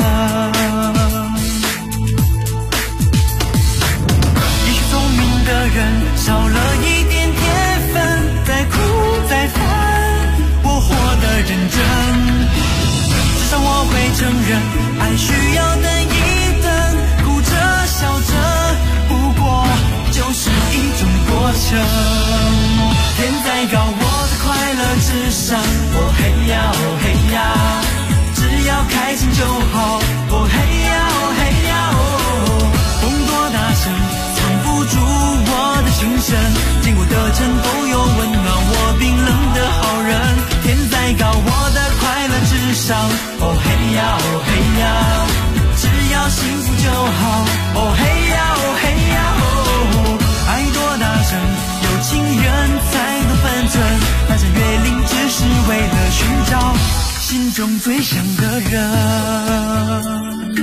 也许聪明的人少了一点天分，再苦再烦，我活得认真。至少我会承认，爱需要等一等，哭着笑着，不过就是一种过程。天再高，我的快乐至上，哦嘿呀哦嘿呀，只要开心就好，哦嘿呀哦嘿呀哦，风多大声藏不住我的情深，经过的城都有温暖我冰冷的好人。天再高，我的快乐至上，哦嘿呀哦嘿呀，只要幸福就好，哦嘿呀哦嘿呀哦，爱多大声，有情人才懂分寸，翻山越岭只是为了寻找心中最想的人。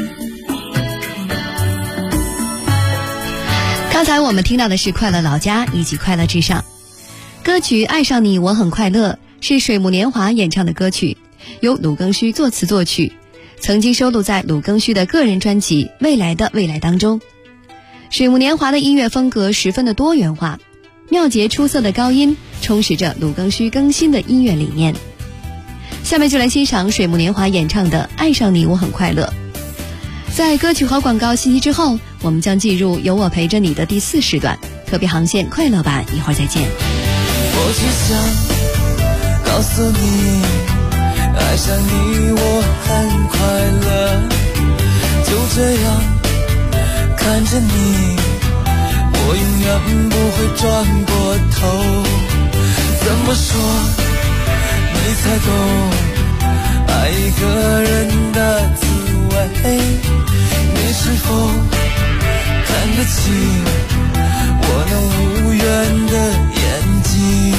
刚才我们听到的是《快乐老家》以及《快乐至上》歌曲，《爱上你我很快乐》是水木年华演唱的歌曲，由鲁庚戌作词作曲，曾经收录在鲁庚戌的个人专辑《未来的未来》当中。水木年华的音乐风格十分的多元化，妙洁出色的高音充实着鲁庚戌更新的音乐理念。下面就来欣赏水木年华演唱的《爱上你我很快乐》。在歌曲和广告信息之后，我们将进入有我陪着你的第4时段特别航线快乐版，一会儿再见。 我只想告诉你，爱上你我很快乐，就这样看着你，我永远不会转过头。怎么说你才懂爱一个人的滋味？你是否看得清我那无缘的眼睛？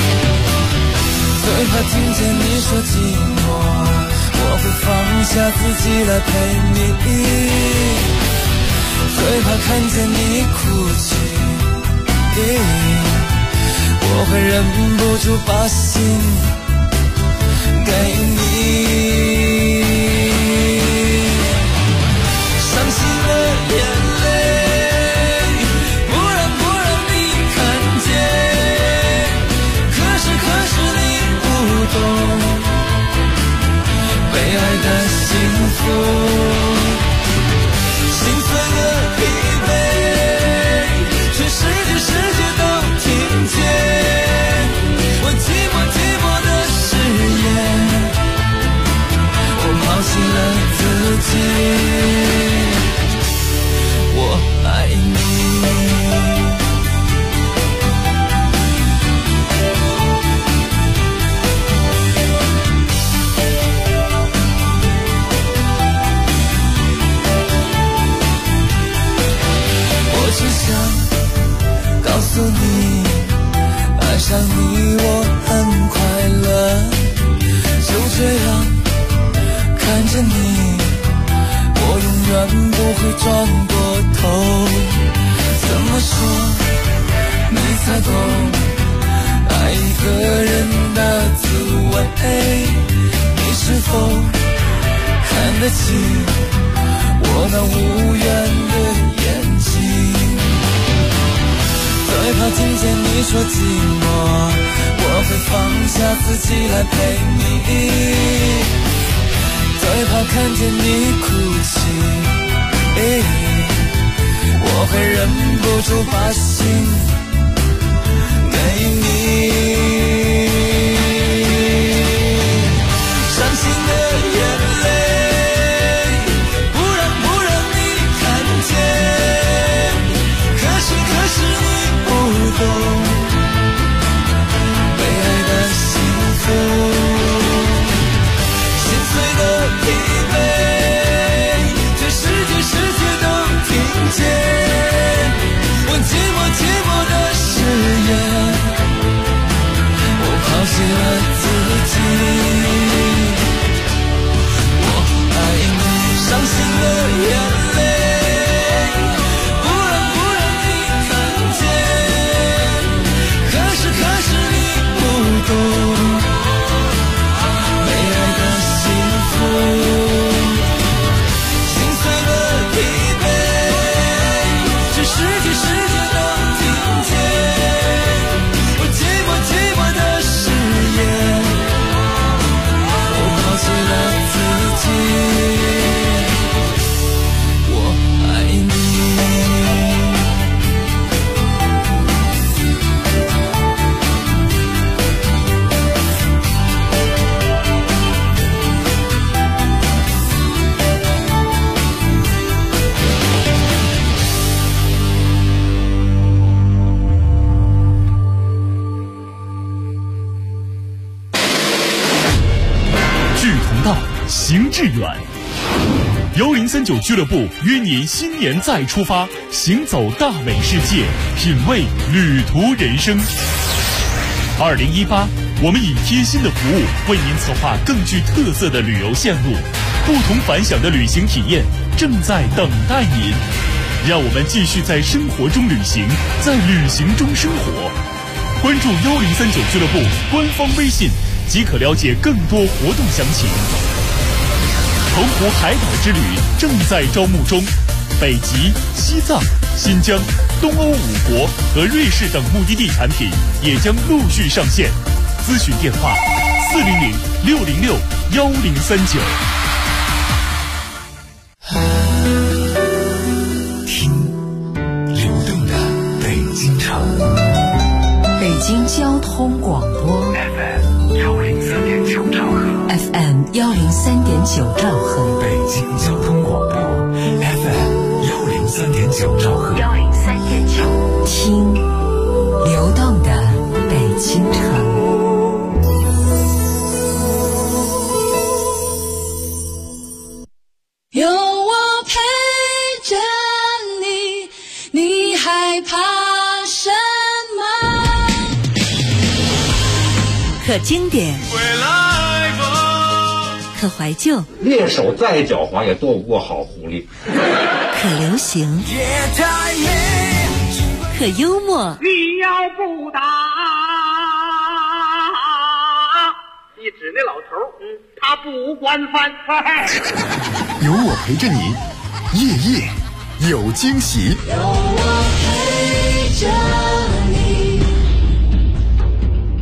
最怕听见你说寂寞，我会放下自己来陪你。最怕看见你哭泣，我会忍不住把心给你。伤心的眼泪不让你看见，可是你不懂心碎的疲惫，全世界都听见。我寂寞的誓言，我抛弃了自己，我爱你。只想告诉你，爱上你我很快乐，就这样看着你，我永远不会转过头。怎么说你才懂爱一个人的滋味？你是否看得起我那无缘的眼睛？最怕听见你说寂寞，我会放下自己来陪你。最怕看见你哭泣，我会忍不住把心给你。伤心的眼泪不让你看见，可是你不懂被爱的幸福，心碎的疲惫，全世界都听见。我寂寞的誓言，我抛弃了自己，我爱你。伤心的眼泪不让你看见，可是你不懂被爱的幸福，心碎的疲惫，全世界都听见。我寂寞的誓言，我抛弃了自己，我爱你。 志同道，行致远。1039俱乐部约您新年再出发，行走大美世界，品味旅途人生。2018，我们以贴心的服务为您策划更具特色的旅游线路，不同凡响的旅行体验正在等待您。让我们继续在生活中旅行，在旅行中生活。关注1039俱乐部官方微信，即可了解更多活动详情。澎湖海岛之旅正在招募中，北极、西藏、新疆、东欧5国和瑞士等目的地产品也将陆续上线。咨询电话400-606-1039。 听流动的北京城， 北京交通广播 FM103.9兆赫 ，FM103.9兆赫， 北京交通广播 FM103.9兆赫 ，103.9，听流动的北京城。 有我陪着你，你害怕什么？ 可经典，可怀旧， 猎手再狡猾也斗不过好狐狸。 可流行，可幽默。 你要不打，你指那老头他不惯犯。 有我陪着你，夜夜有惊喜。 有我陪着你。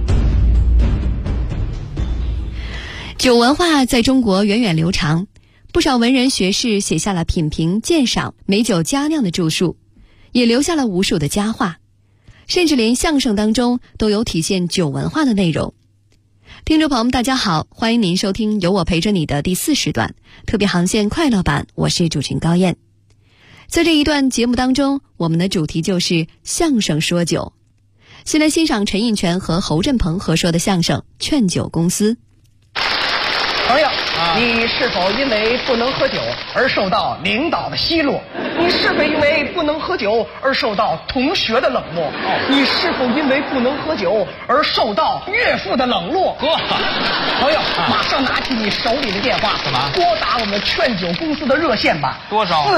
酒文化在中国源远流长， 不少文人学士写下了品评鉴赏美酒佳酿的著述，也留下了无数的佳话，甚至连相声当中都有体现酒文化的内容。听众朋友们大家好，欢迎您收听由我陪着你的第40段特别航线快乐版，我是主持人高燕。在这一段节目当中，我们的主题就是相声说酒。先来欣赏陈印泉和侯振鹏合说的相声《劝酒公司》。 朋友，你是否因为不能喝酒而受到领导的奚落？你是否因为不能喝酒而受到同学的冷漠？你是否因为不能喝酒而受到岳父的冷落？朋友，马上拿起你手里的电话， 干嘛？ 拨打我们劝酒公司的热线吧。 多少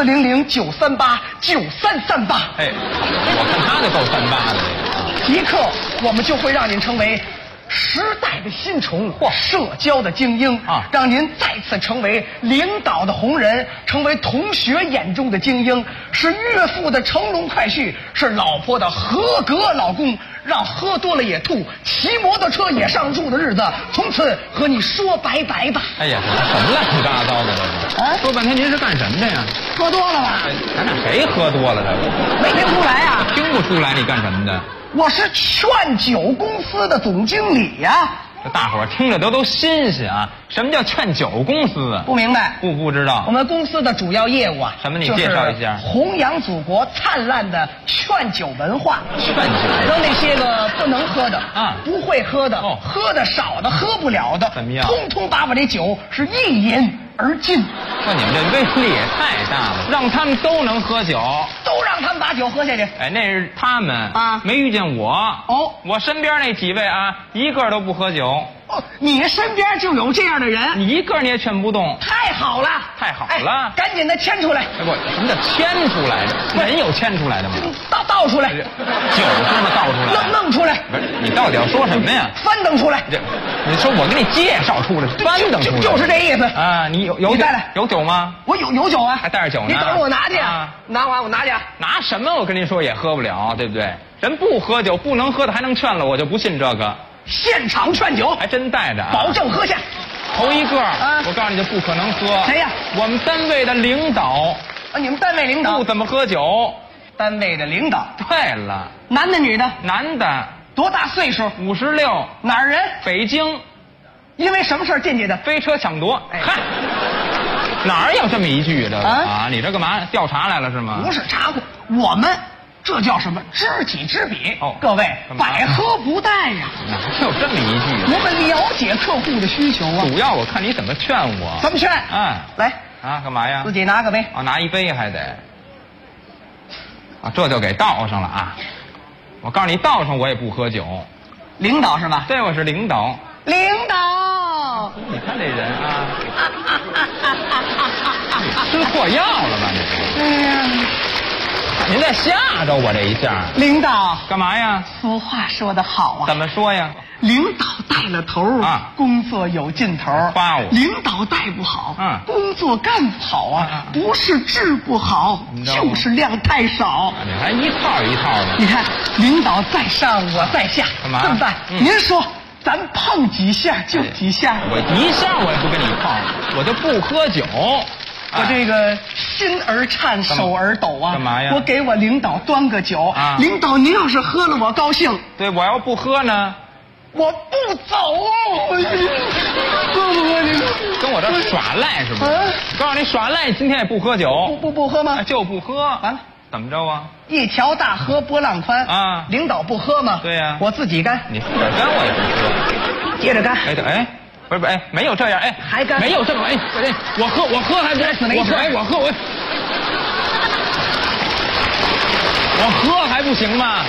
？400-938-9338。 哎，我看他就够38的。 即刻我们就会让您成为时代的新宠或社交的精英啊，让您再次成为领导的红人，成为同学眼中的精英，是岳父的乘龙快婿，是老婆的合格老公，让喝多了也吐，骑摩托车也上柱的日子从此和你说拜拜吧。 哎呀，什么乱七八糟的这是？啊，说半天您是干什么的呀？ 喝多了吧？ 咱俩谁喝多了这？ 没听出来啊？ 听不出来你干什么的？ 我是劝酒公司的总经理呀。 这大伙儿听着都新鲜啊！什么叫劝酒公司啊？ 不明白？ 不知道。 我们公司的主要业务啊， 什么？你介绍一下。 弘扬祖国灿烂的劝酒文化。 劝酒， 让那些个不能喝的啊，不会喝的，喝的少的，喝不了的， 怎么样？ 通通把我这酒是一饮而尽。 说你们这威力也太大了，让他们都能喝酒， 都让他们把酒喝下去。 哎，那是他们啊，没遇见我。 哦， 我身边那几位啊，一个都不喝酒。 哦，你身边就有这样的人， 你一个你也劝不动。 太好了， 太好了， 赶紧的牵出来。 哎不，什么叫牵出来的？人有牵出来的吗？ 倒出来。 酒是吗？倒出来。 弄出来。 不是，你到底要说什么呀？ 翻腾出来。 你说我给你介绍出来，翻腾出来。 就是这意思啊！你有带来有酒吗？ 我有酒啊， 还带着酒呢。 你等着我拿去啊！拿完我拿去。 拿什么？我跟您说也喝不了，对不对？人不喝酒，不能喝的还能劝了，我就不信这个。 现场劝酒， 还真带着啊！ 保证喝下。 头一个啊，我告诉你就不可能喝。 谁呀？ 我们单位的领导。 啊，你们单位领导不怎么喝酒。 单位的领导。 对了。 男的女的？ 男的。 多大岁数 ？56。 哪儿人？ 北京。 因为什么事进去的？ 飞车抢夺。哎，嗨，哪儿有这么一句的啊？你这干嘛调查来了是吗？ 不是查过，我们这叫什么？知己知彼。哦，各位，百喝不殆呀。 哪有这么一句？ 我们了解客户的需求啊。 主要我看你怎么劝我。 怎么劝？来啊，干嘛呀？ 自己拿个杯。 啊，拿一杯还得。啊，这就给倒上了啊！我告诉你，倒上我也不喝酒。 领导是吧？ 对，我是领导。 领导， 你看这人啊，吃错药了吧你？ 哎呀， 您在吓着我这一下。 领导， 干嘛呀？ 俗话说得好啊。 怎么说呀？ 领导带了头啊，工作有劲头。 夸我。 领导带不好，工作干不好啊。不是质不好，就是量太少。 你还一套一套的。 你看，领导在上，我在下， 干嘛？ 怎么办？您说。咱碰几下就几下， 我一下我也不跟你碰，我就不喝酒。 我这个心儿颤，手儿抖啊！ 干嘛呀？ 我给我领导端个酒啊！领导，您要是喝了，我高兴。 对，我要不喝呢， 我不走。不喝， 跟我这耍赖是不是？告诉你耍赖，今天也不喝酒。 不喝吗？ 就不喝。 完了。 怎么着啊？ 一条大河波浪宽啊！领导不喝吗？ 对呀， 我自己干。 你自个儿干我也不喝， 接着干。 哎对，哎，不是哎，没有这样哎， 还干？ 没有这么哎，我喝还不我喝还不行吗？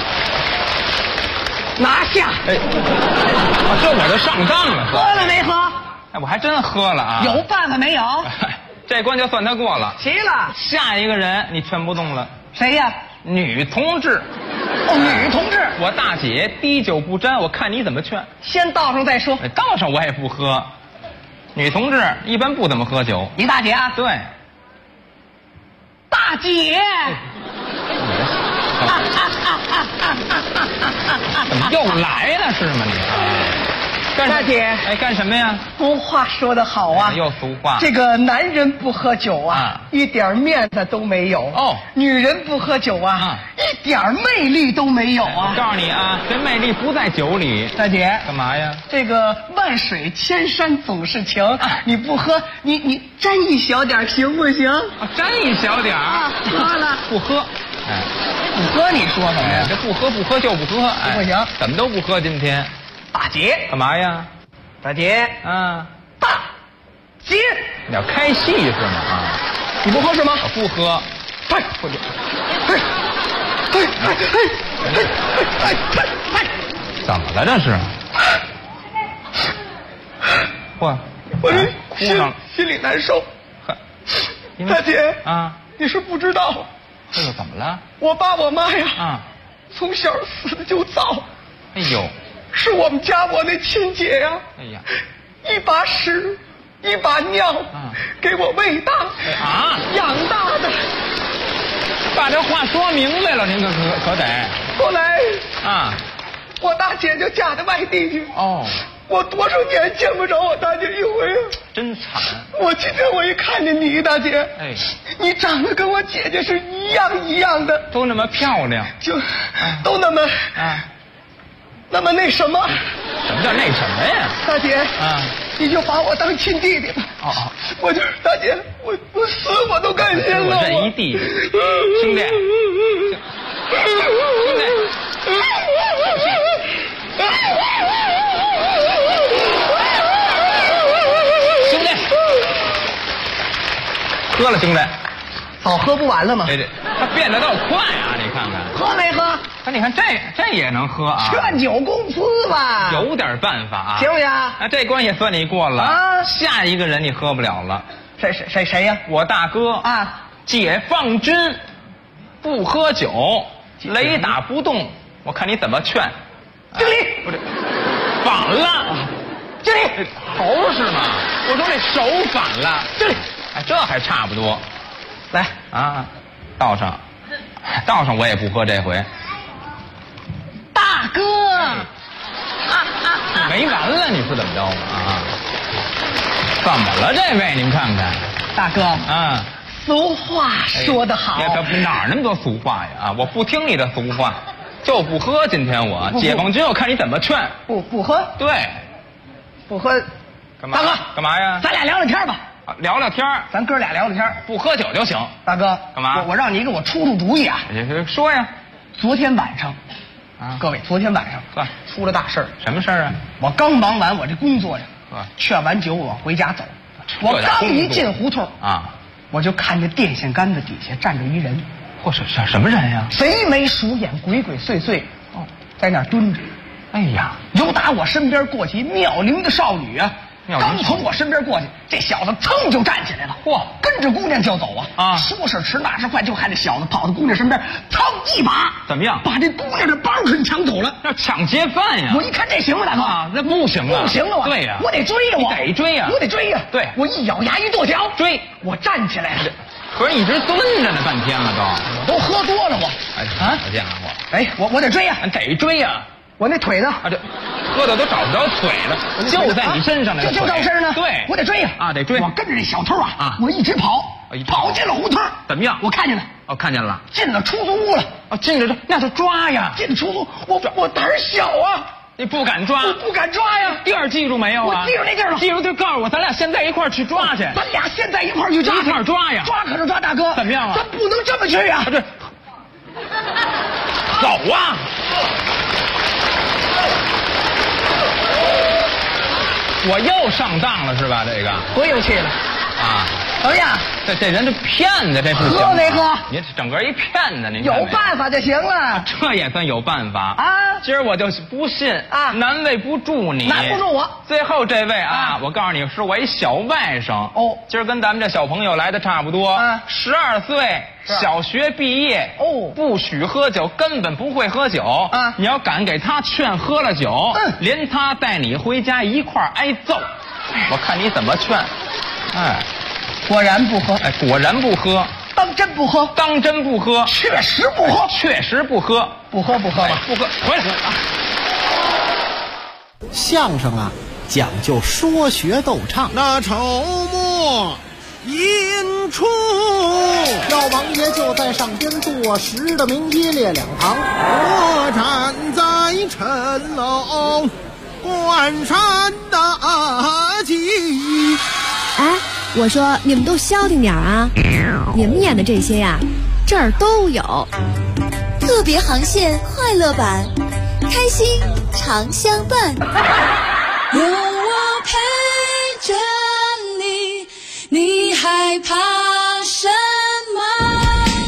拿下！ 哎，这我就上当了。 喝了没喝？ 哎，我还真喝了啊。 有办法没有？ 这关就算他过了。 齐了。 下一个人你劝不动了。 谁呀？ 女同志。 哦，女同志。 我大姐滴酒不沾，我看你怎么劝。 先倒上再说。 倒上我也不喝。女同志一般不怎么喝酒。 你大姐啊？ 对。 大姐。 怎么又来了是吗你？ 大姐， 哎，干什么呀？ 俗话说得好啊， 又俗话。 这个男人不喝酒啊，一点面子都没有哦；女人不喝酒啊，一点魅力都没有啊。 我告诉你啊，这魅力不在酒里。 大姐， 干嘛呀？ 这个万水千山总是情，你不喝，你沾一小点行不行？ 沾一小点喝了不喝。哎， 不喝你说什么呀？ 这不喝就不喝，哎， 不行， 怎么都不喝今天。 大姐， 干嘛呀？ 大姐，大姐， 你要开戏是吗？啊， 你不喝是吗？ 我不喝。 哎， 不就，怎么了这是？嚯， 我这哭上心里难受。大姐啊， 你是不知道， 这又怎么了？ 我爸我妈呀，从小死的就早。 哎呦， 是我们家我那亲姐呀， 哎呀， 一把屎一把尿，给我喂大养大的。 把这话说明白了，您可得。 后来啊， 我大姐就嫁到外地去。 哦， 我多少年见不着我大姐一回啊， 真惨。 我今天我一看见你大姐， 哎， 你长得跟我姐姐是一样的， 都那么漂亮， 就都那么那么那什么？ 什么叫那什么呀？ 大姐你就把我当亲弟弟吧。我就是大姐，我死我都甘心了。 我这一弟弟，兄弟，兄弟，喝了兄弟， 早喝不完了吗？ 对，他变得倒快啊！你看看， 喝没喝？ 你看这也能喝啊？ 劝酒公司吧， 有点办法啊， 行不行？ 这关也算你过了啊。下一个人你喝不了了， 谁呀？ 我大哥啊，解放军，不喝酒，雷打不动。我看你怎么劝。 经理， 不对，反了。 经理， 头是吗？我说这手反了。 经理， 哎，这还差不多。 来啊，倒上我也不喝这回。 大哥， 没完了，你说怎么着啊？怎么了这位？您看看， 大哥啊，俗话说得好， 哪儿那么多俗话呀？啊，我不听你的俗话，就不喝。今天我解放军，我看你怎么劝。 不喝， 对， 不喝。 干嘛？ 大哥， 干嘛呀？ 咱俩聊聊天吧。 聊聊天， 咱哥俩聊聊天， 不喝酒就行。 大哥， 干嘛？ 我让你给我出主意啊！ 说呀。 昨天晚上。各位，昨天晚上出了大事儿。 什么事儿啊？ 我刚忙完我这工作呀，劝完酒我回家走，我刚一进胡同我就看见电线杆子底下站着一人。 嚯，什么人呀？ 贼眉鼠眼，鬼鬼祟祟，在那儿蹲着。 哎呀， 由打我身边过去妙龄的少女啊！刚从我身边过去，这小子噌就站起来了，嚯，跟着姑娘就走啊！说是迟，那是快，就看这小子跑到姑娘身边，噌一把， 怎么样？ 把这姑娘的包给抢走了， 要抢劫犯呀！ 我一看这行吗，大哥？ 那不行了， 不行了， 对呀， 我得追呀， 我得追呀， 我得追呀！ 对， 我一咬牙一跺脚追， 我站起来了， 可是一直蹲着呢，半天了都喝多了我。 好家伙！ 哎，我得追呀， 得追呀！ 我那腿呢？ 这喝的都找不着腿了，就在你身上呢， 就在我身上呢。 对， 我得追呀！ 得追！ 我跟着这小偷我一直跑，跑进了胡同。 怎么样？ 我看见了。 看见了。 进了出租屋了。 进了那就抓呀！ 进了出租，我胆儿小啊， 你不敢抓？ 我不敢抓呀！ 地儿记住没有啊？ 我记住那地儿了。 记住就告诉我，咱俩现在一块儿去抓去。 咱俩现在一块儿去抓， 一块儿抓呀！ 抓可是抓，大哥。 怎么样啊？ 咱不能这么去呀！ 这走啊！我又上当了是吧？这个不用去了怎么样？ 这人就骗子，这不行。 喝没喝？ 您整个一骗子，您有办法就行了。 这也算有办法啊！ 今儿我就不信难为不住你， 难不住我。 最后这位我告诉你，是我一小外甥今儿跟咱们这小朋友来的差不多，12岁，小学毕业不许喝酒，根本不会喝酒你要敢给他劝喝了酒，连他带你回家一块儿挨揍，我看你怎么劝。 果然不喝。 果然不喝。 当真不喝？ 当真不喝。 确实不喝。 确实不喝。 不喝吧。 不喝。回来。 相声讲究说学逗唱。 那筹末引出， 老王爷就在上边坐实的名一列两旁， 我站在城楼关山大吉。 哎，我说你们都消停点啊！你们演的这些呀，这儿都有。 特别航线快乐版，开心常相伴。 有我陪着你，你害怕什么？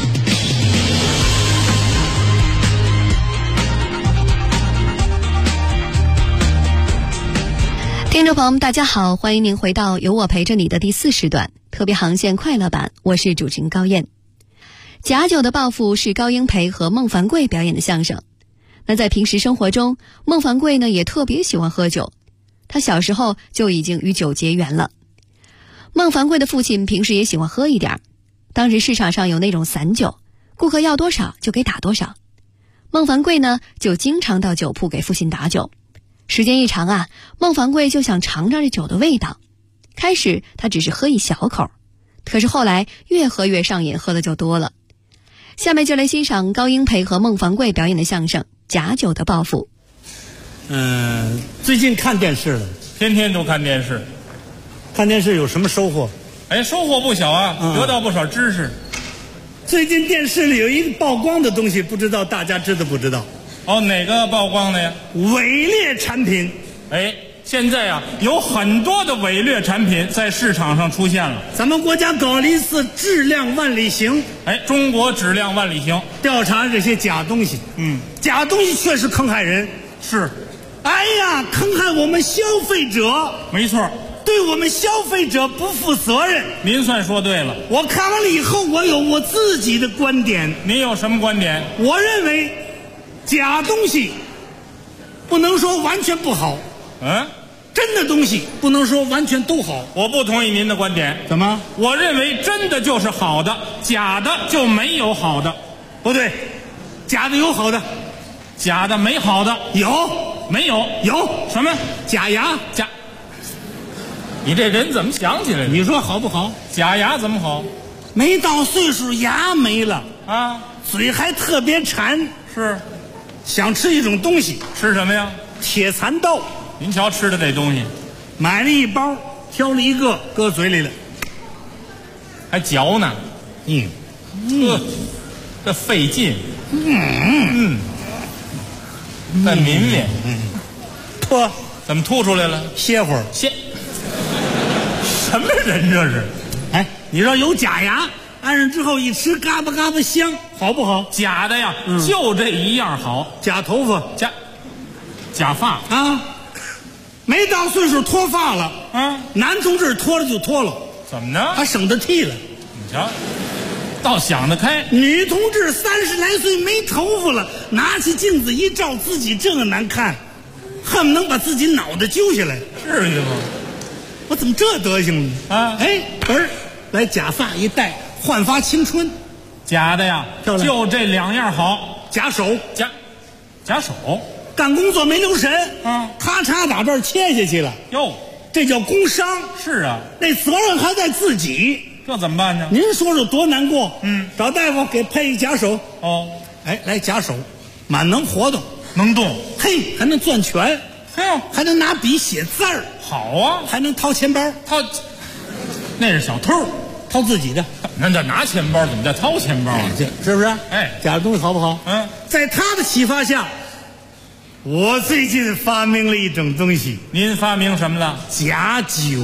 听众朋友们大家好，欢迎您回到有我陪着你的第4时段特别航线快乐版，我是主持人高燕。假酒的报复是高英培和孟凡贵表演的相声。那在平时生活中，孟凡贵呢也特别喜欢喝酒，他小时候就已经与酒结缘了。孟凡贵的父亲平时也喜欢喝一点，当时市场上有那种散酒，顾客要多少就给打多少。孟凡贵呢就经常到酒铺给父亲打酒。时间一长啊，孟凡贵就想尝尝这酒的味道。开始他只是喝一小口，可是后来越喝越上瘾，喝的就多了。下面就来欣赏高英培和孟凡贵表演的相声《假酒的报复》。 最近看电视了， 天天都看电视。 看电视有什么收获？ 哎，收获不小啊，得到不少知识。 最近电视里有一个曝光的东西，不知道大家知道不知道？ 哦，哪个曝光的呀？ 伪劣产品。 哎，现在啊，有很多的伪劣产品在市场上出现了。 咱们国家搞了一次质量万里行， 哎，中国质量万里行， 调查这些假东西。假东西确实坑害人。 是。 哎呀，坑害我们消费者。 没错。 对我们消费者不负责任。 您算说对了。 我看完了以后，我有我自己的观点。 您有什么观点？ 我认为假东西不能说完全不好，真的东西不能说完全都好。 我不同意您的观点。 怎么？ 我认为真的就是好的，假的就没有好的。 不对，假的有好的， 假的没好的。 有没有？ 有什么？ 假牙。 你这人怎么想起来的？ 你说好不好？ 假牙怎么好？ 没到岁数，牙没了啊， 嘴还特别馋。 是， 想吃一种东西。 吃什么呀？ 铁蚕豆。 您瞧吃的这东西， 买了一包，挑了一个搁嘴里了， 还嚼呢。这费劲。再抿抿。 吐。 怎么吐出来了？ 歇会儿。 什么人这是？ 哎，你说有假牙，按上之后一吃，嘎巴嘎巴香，好不好？ 假的呀，就这一样好。 假头发， 假发啊，没到岁数脱发了啊。男同志脱了就脱了， 怎么呢？ 他省得剃了。 你瞧，倒想得开。 女同志30来岁没头发了，拿起镜子一照，自己这个难看，恨不能把自己脑袋揪下来。 至于吗？ 我怎么这德行呢？ 啊， 哎，来假发一戴，焕发青春。 假的呀，就这2样好。 假手， 假手， 干工作没留神，咔嚓把这儿切下去了。 哟， 这叫工伤。 是啊， 那责任还在自己， 这怎么办呢？ 您说说多难过。找大夫给配一假手。 哦， 哎，来假手，满能活动， 能动， 嘿，还能攥拳。还能拿笔写字儿， 好啊！ 还能掏钱包， 那是小偷， 掏自己的。 那叫拿钱包，怎么叫掏钱包啊？ 是不是？ 哎， 假的东西好不好？在他的启发下，我最近发明了一种东西。 您发明什么了？ 假酒。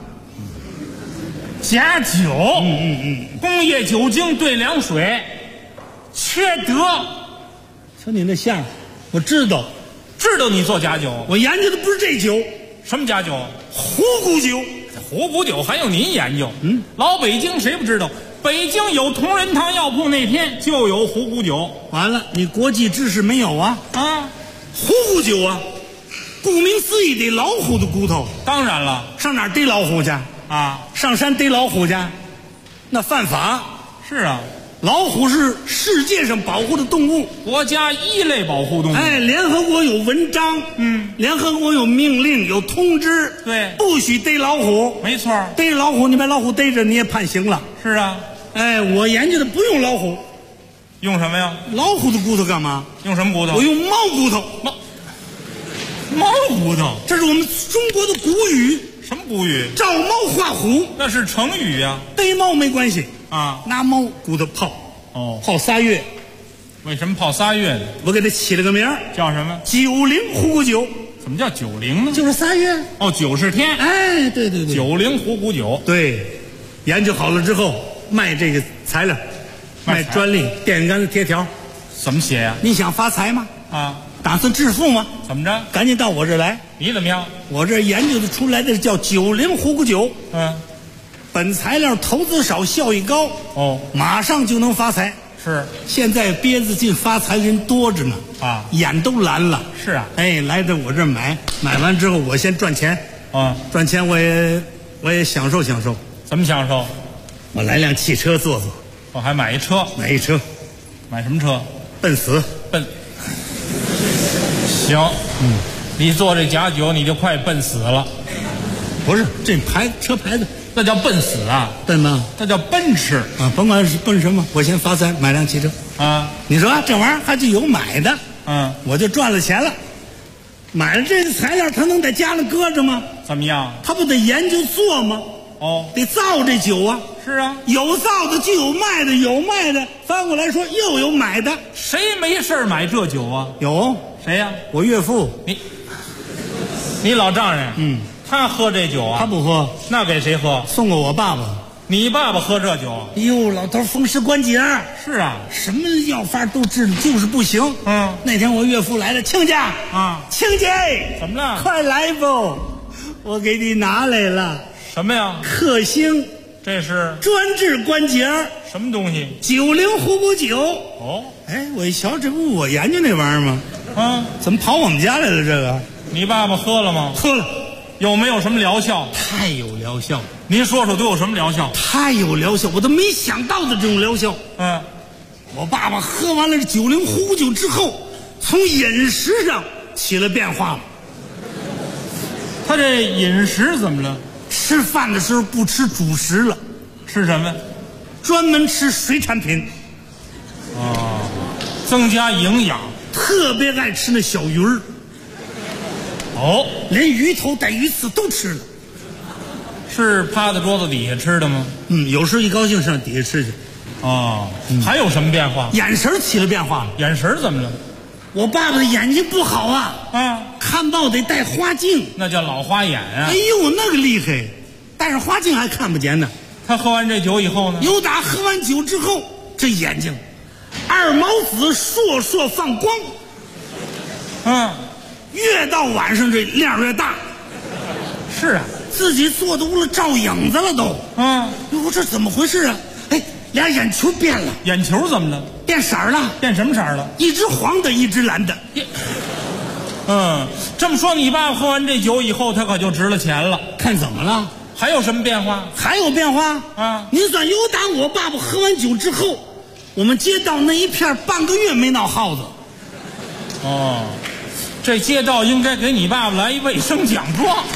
假酒。工业酒精兑凉水，缺德。 瞧你那相，我知道你做假酒， 我研究的不是这酒。 什么假酒？ 虎骨酒。 虎骨酒还用您研究？老北京谁不知道？北京有同仁堂药铺那天就有虎骨酒。 完了，你国际知识没有啊？虎骨酒啊，顾名思义得老虎的骨头。 当然了， 上哪儿逮老虎去啊？上山逮老虎去，那犯法。 是啊， 老虎是世界上保护的动物， 国家一类保护动物。 哎，联合国有文章，联合国有命令，有通知， 对， 不许逮老虎。 没错， 逮着老虎，你把老虎逮着，你也判刑了。 是啊， 哎，我研究的不用老虎， 用什么呀？ 老虎的骨头干嘛？ 用什么骨头？ 我用猫骨头。 猫骨头， 这是我们中国的古语。 什么古语？ 照猫画虎， 那是成语呀。 逮猫没关系啊， 拿猫骨头泡，泡3月。 为什么泡3月呢？ 我给它起了个名儿， 叫什么 ？90虎骨酒。 怎么叫90呢？ 就是3月。 哦，90天。 哎，对对对 ，90虎骨酒。 对，研究好了之后卖这个材料，卖专利，电杆子贴条。 怎么写呀？ 你想发财吗？ 啊。 打算致富吗？ 怎么着？ 赶紧到我这儿来。 你怎么样？ 我这研究的出来的叫90虎骨酒。本材料投资少，效益高。 哦， 马上就能发财。 是。 现在憋子进发财人多着呢。 啊， 眼都蓝了。 是啊。 哎，来到我这儿买完之后，我先赚钱。 啊， 赚钱我也享受享受。 怎么享受？ 我来辆汽车坐坐。 我还买一车。 买一车。 买什么车？ 奔死。 奔。行，你做这假酒你就快奔死了。 不是，这车牌子那叫奔死啊？ 奔吗？ 那叫奔驰啊！甭管是奔什么，我先发财买辆汽车啊！ 你说这玩意儿还就有买的，我就赚了钱了。买了这个材料，他能在家里搁着吗？ 怎么样？ 他不得研究做吗？ 哦， 得造这酒啊！ 是啊， 有造的就有卖的，有卖的翻过来说又有买的。 谁没事买这酒啊？ 有。 谁呀？ 我岳父。 你老丈人？他喝这酒啊？ 他不喝。 那给谁喝？ 送给我爸爸。 你爸爸喝这酒？ 哎呦，老头风湿关节。 是啊， 什么药方都治，就是不行。那天我岳父来了，亲家啊，亲家， 怎么了？ 快来不，我给你拿来了。 什么呀？ 克星。 这是专治关节。 什么东西 ？90虎骨酒。 哦， 哎，我一瞧，这不我研究那玩意儿吗？怎么跑我们家来了？这个， 你爸爸喝了吗？ 喝了。 有没有什么疗效？ 太有疗效。 您说说都有什么疗效？ 太有疗效，我都没想到的这种疗效。我爸爸喝完了90虎骨酒之后，从饮食上起了变化了。 他这饮食怎么了？ 吃饭的时候不吃主食了， 吃什么？ 专门吃水产品。 增加营养。 特别爱吃那小鱼儿。 哦， 连鱼头带鱼刺都吃了。 是趴在桌子底下吃的吗？ 有时候一高兴上底下吃去。 还有什么变化？ 眼神起了变化了。 眼神怎么了？ 我爸爸的眼睛不好啊，看报得戴花镜， 那叫老花眼啊。 哎呦，那个厉害，戴上花镜还看不见呢。 他喝完这酒以后呢？ 有打喝完酒之后，这眼睛二毛子烁烁放光。越到晚上这亮越大。 是啊， 自己坐的屋里照影子了都。哟，这怎么回事啊？哎，俩眼球变了。 眼球怎么了？ 变色了。 变什么色了？ 一只黄的，一只蓝的。 这么说，你爸喝完这酒以后，他可就值了钱了。 看怎么了？ 还有什么变化？ 还有变化啊！您算有打我爸爸喝完酒之后，我们街道那一片半个月没闹耗子。 这街道应该给你爸爸来一卫生奖状。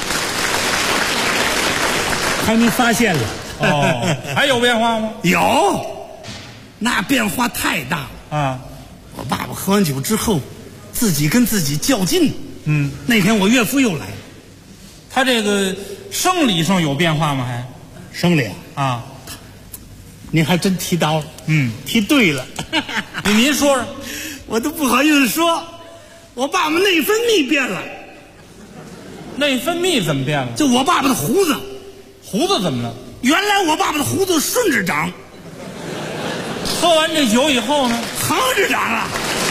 还没发现了。 还有变化吗？ 有，那变化太大了。我爸爸喝完酒之后，自己跟自己较劲。那天我岳父又来了， 他这个生理上有变化吗？还生理啊？您还真提到了。提对了。 您说说， 我都不好意思说。我爸爸内分泌变了。 内分泌怎么变了？ 就我爸爸的胡子。 胡子怎么了？ 原来我爸爸的胡子顺着长， 喝完这酒以后呢， 横着长了。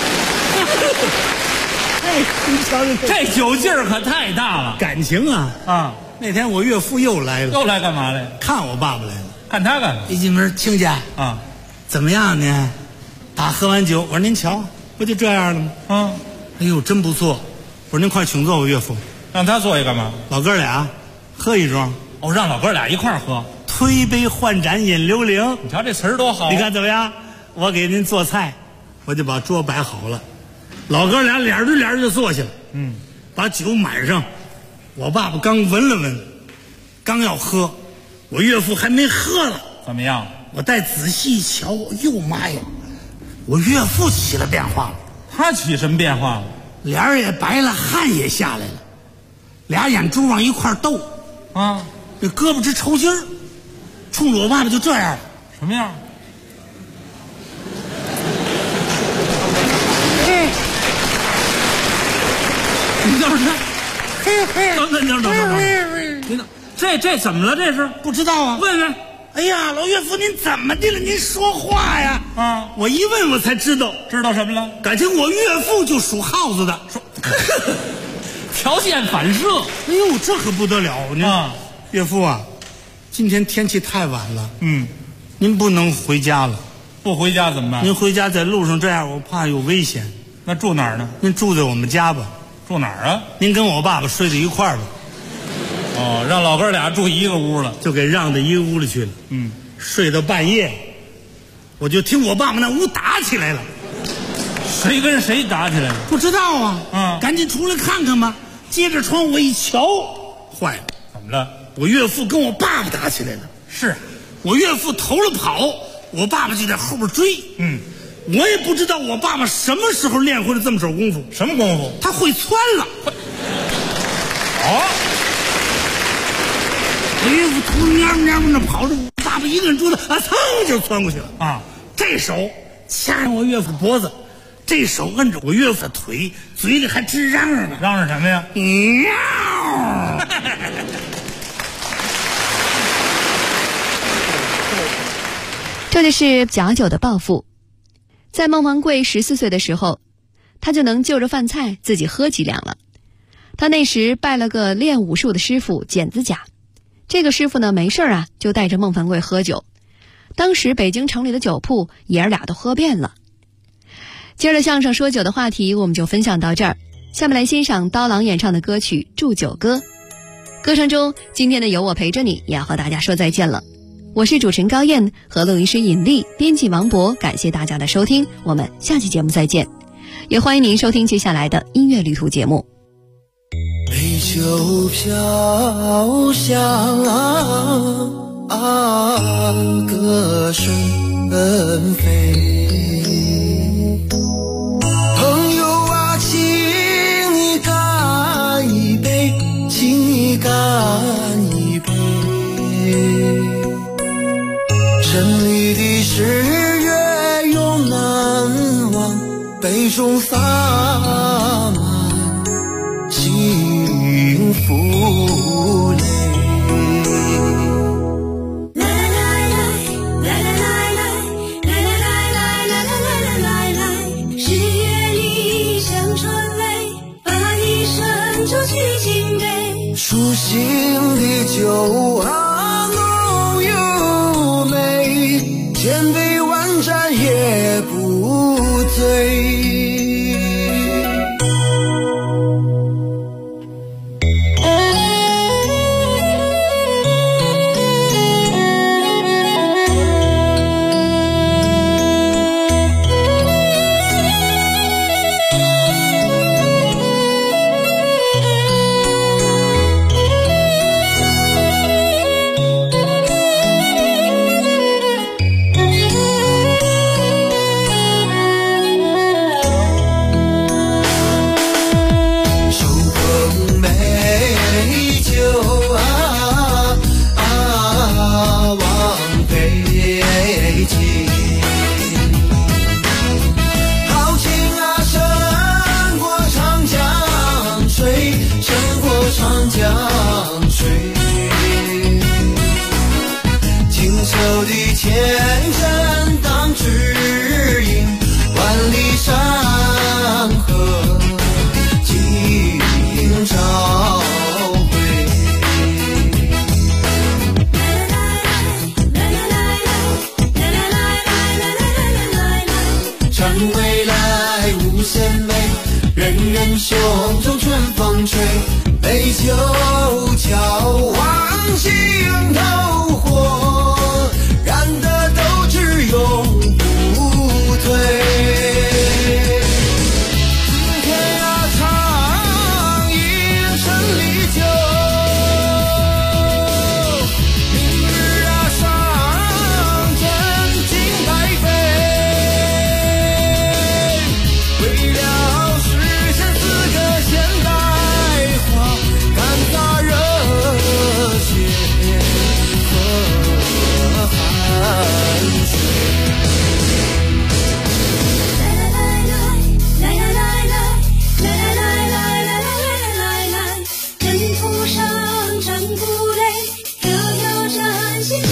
这酒劲儿可太大了。 感情啊！那天我岳父又来了。 又来干嘛来？ 看我爸爸来了。 看他干嘛？ 一进门，亲家怎么样呢？他喝完酒，我说您瞧，不就这样了吗？哎呦，真不错。我说您快请坐，我岳父。 让他坐一干嘛？ 老哥俩喝一盅。 让老哥俩一块儿喝。 推杯换盏饮流灵。 你瞧这词儿多好！ 你看怎么样？我给您做菜，我就把桌摆好了，老哥俩脸对脸就坐下了。把酒满上，我爸爸刚闻了闻，刚要喝，我岳父还没喝了。 怎么样？ 我再仔细一瞧，哟妈呀，我岳父起了变化了。 他起什么变化了？ 脸儿也白了，汗也下来了，俩眼珠往一块斗啊， 这胳膊直抽筋儿，冲着我爸爸就这样了。 什么样？你等着，等，这怎么了？这是不知道啊？ 问问。 哎呀，老岳父，您怎么的了？您说话呀！啊，我一问我才知道什么了？ 感情我岳父就属耗子的， 条件反射。 哎呦，这可不得了！啊，岳父啊，今天天气太晚了，您不能回家了。 不回家怎么办？ 您回家在路上这样，我怕有危险。 那住哪儿呢？ 您住在我们家吧。 住哪儿啊？ 您跟我爸爸睡在一块儿吧。 哦，让老哥俩住一个屋了， 就给让到一个屋里去了。睡到半夜，我就听我爸爸那屋打起来了。 谁跟谁打起来了？ 不知道啊。赶紧出来看看吧。接着窗户一瞧，坏了， 怎么了？ 我岳父跟我爸爸打起来了。 是， 我岳父头了跑，我爸爸就在后边追。我也不知道我爸爸什么时候练会了这么手功夫。 什么功夫？ 他会窜了。我岳父头蔫的跑着，我爸爸一个人捉他，噌就窜过去了。啊，这手掐着我岳父脖子，这手摁着我岳父的腿，嘴里还直嚷嚷呢。 嚷嚷什么呀？ 喵！ 这就是假酒的报复。在孟凡贵14岁的时候，他就能就着饭菜自己喝几两了。他那时拜了个练武术的师傅剪子甲。这个师傅呢，没事啊，就带着孟凡贵喝酒。当时北京城里的酒铺爷儿俩都喝遍了。接着相声说酒的话题，我们就分享到这儿。下面来欣赏刀郎演唱的歌曲《祝酒歌》。歌声中，今天的有我陪着你也要和大家说再见了。我是主持人高燕，和录音师尹丽，编辑王博，感谢大家的收听，我们下期节目再见。也欢迎您收听接下来的音乐旅途节目。 杯酒飘香歌声飞，朋友啊，请你干一杯，请你干一杯，城里的十月永难忘，杯中洒满幸福泪。舒心的酒啊，浓又美，千杯万盏也不醉。前山当指引，万里山河今朝回。唱未来无限美，人人胸中春风吹，杯酒浇望心头火。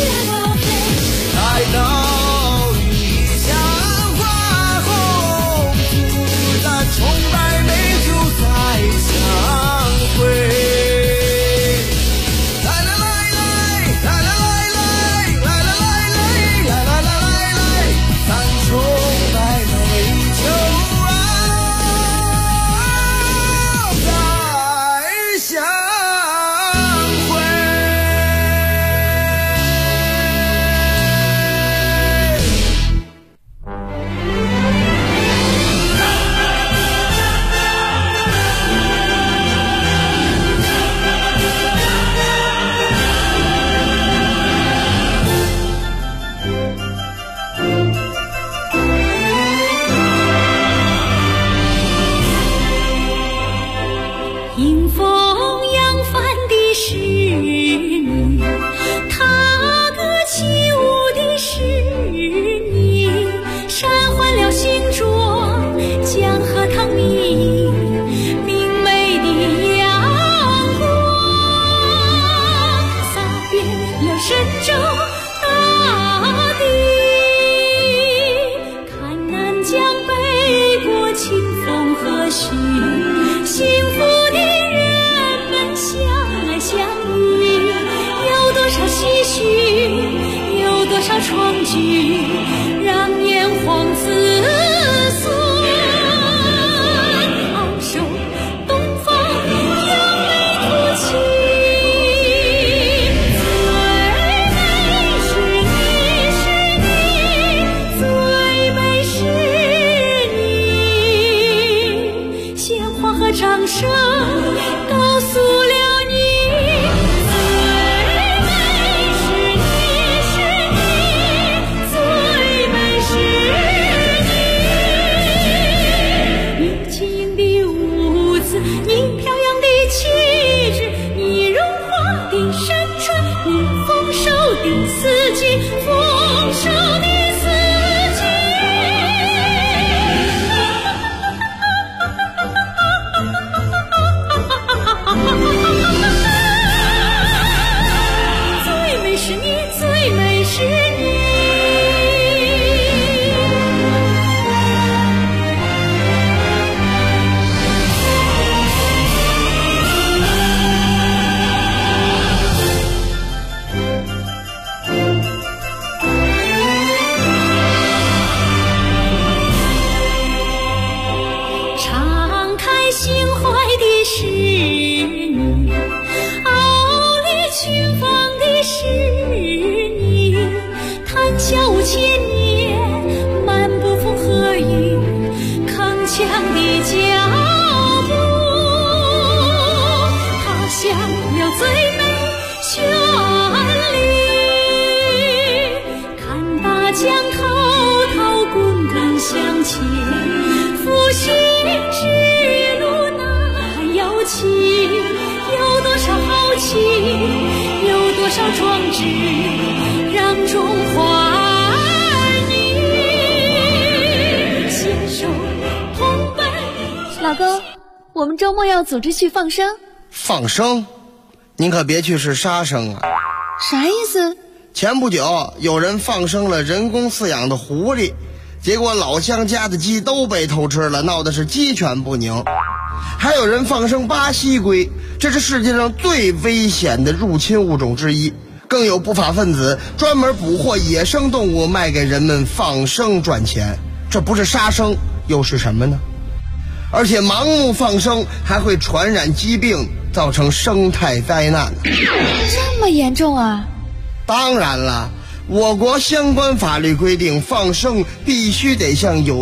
待到雨下花红，不再重来美酒再相会。 老公，我们周末要组织去放生。 放生？您可别去是杀生啊！ 啥意思？ 前不久有人放生了人工饲养的狐狸，结果老乡家的鸡都被偷吃了，闹的是鸡犬不宁。还有人放生巴西龟，这是世界上最危险的入侵物种之一。更有不法分子专门捕获野生动物卖给人们放生赚钱，这不是杀生又是什么呢？而且盲目放生还会传染疾病，造成生态灾难。 这么严重啊？ 当然了，我国相关法律规定，放生必须得向有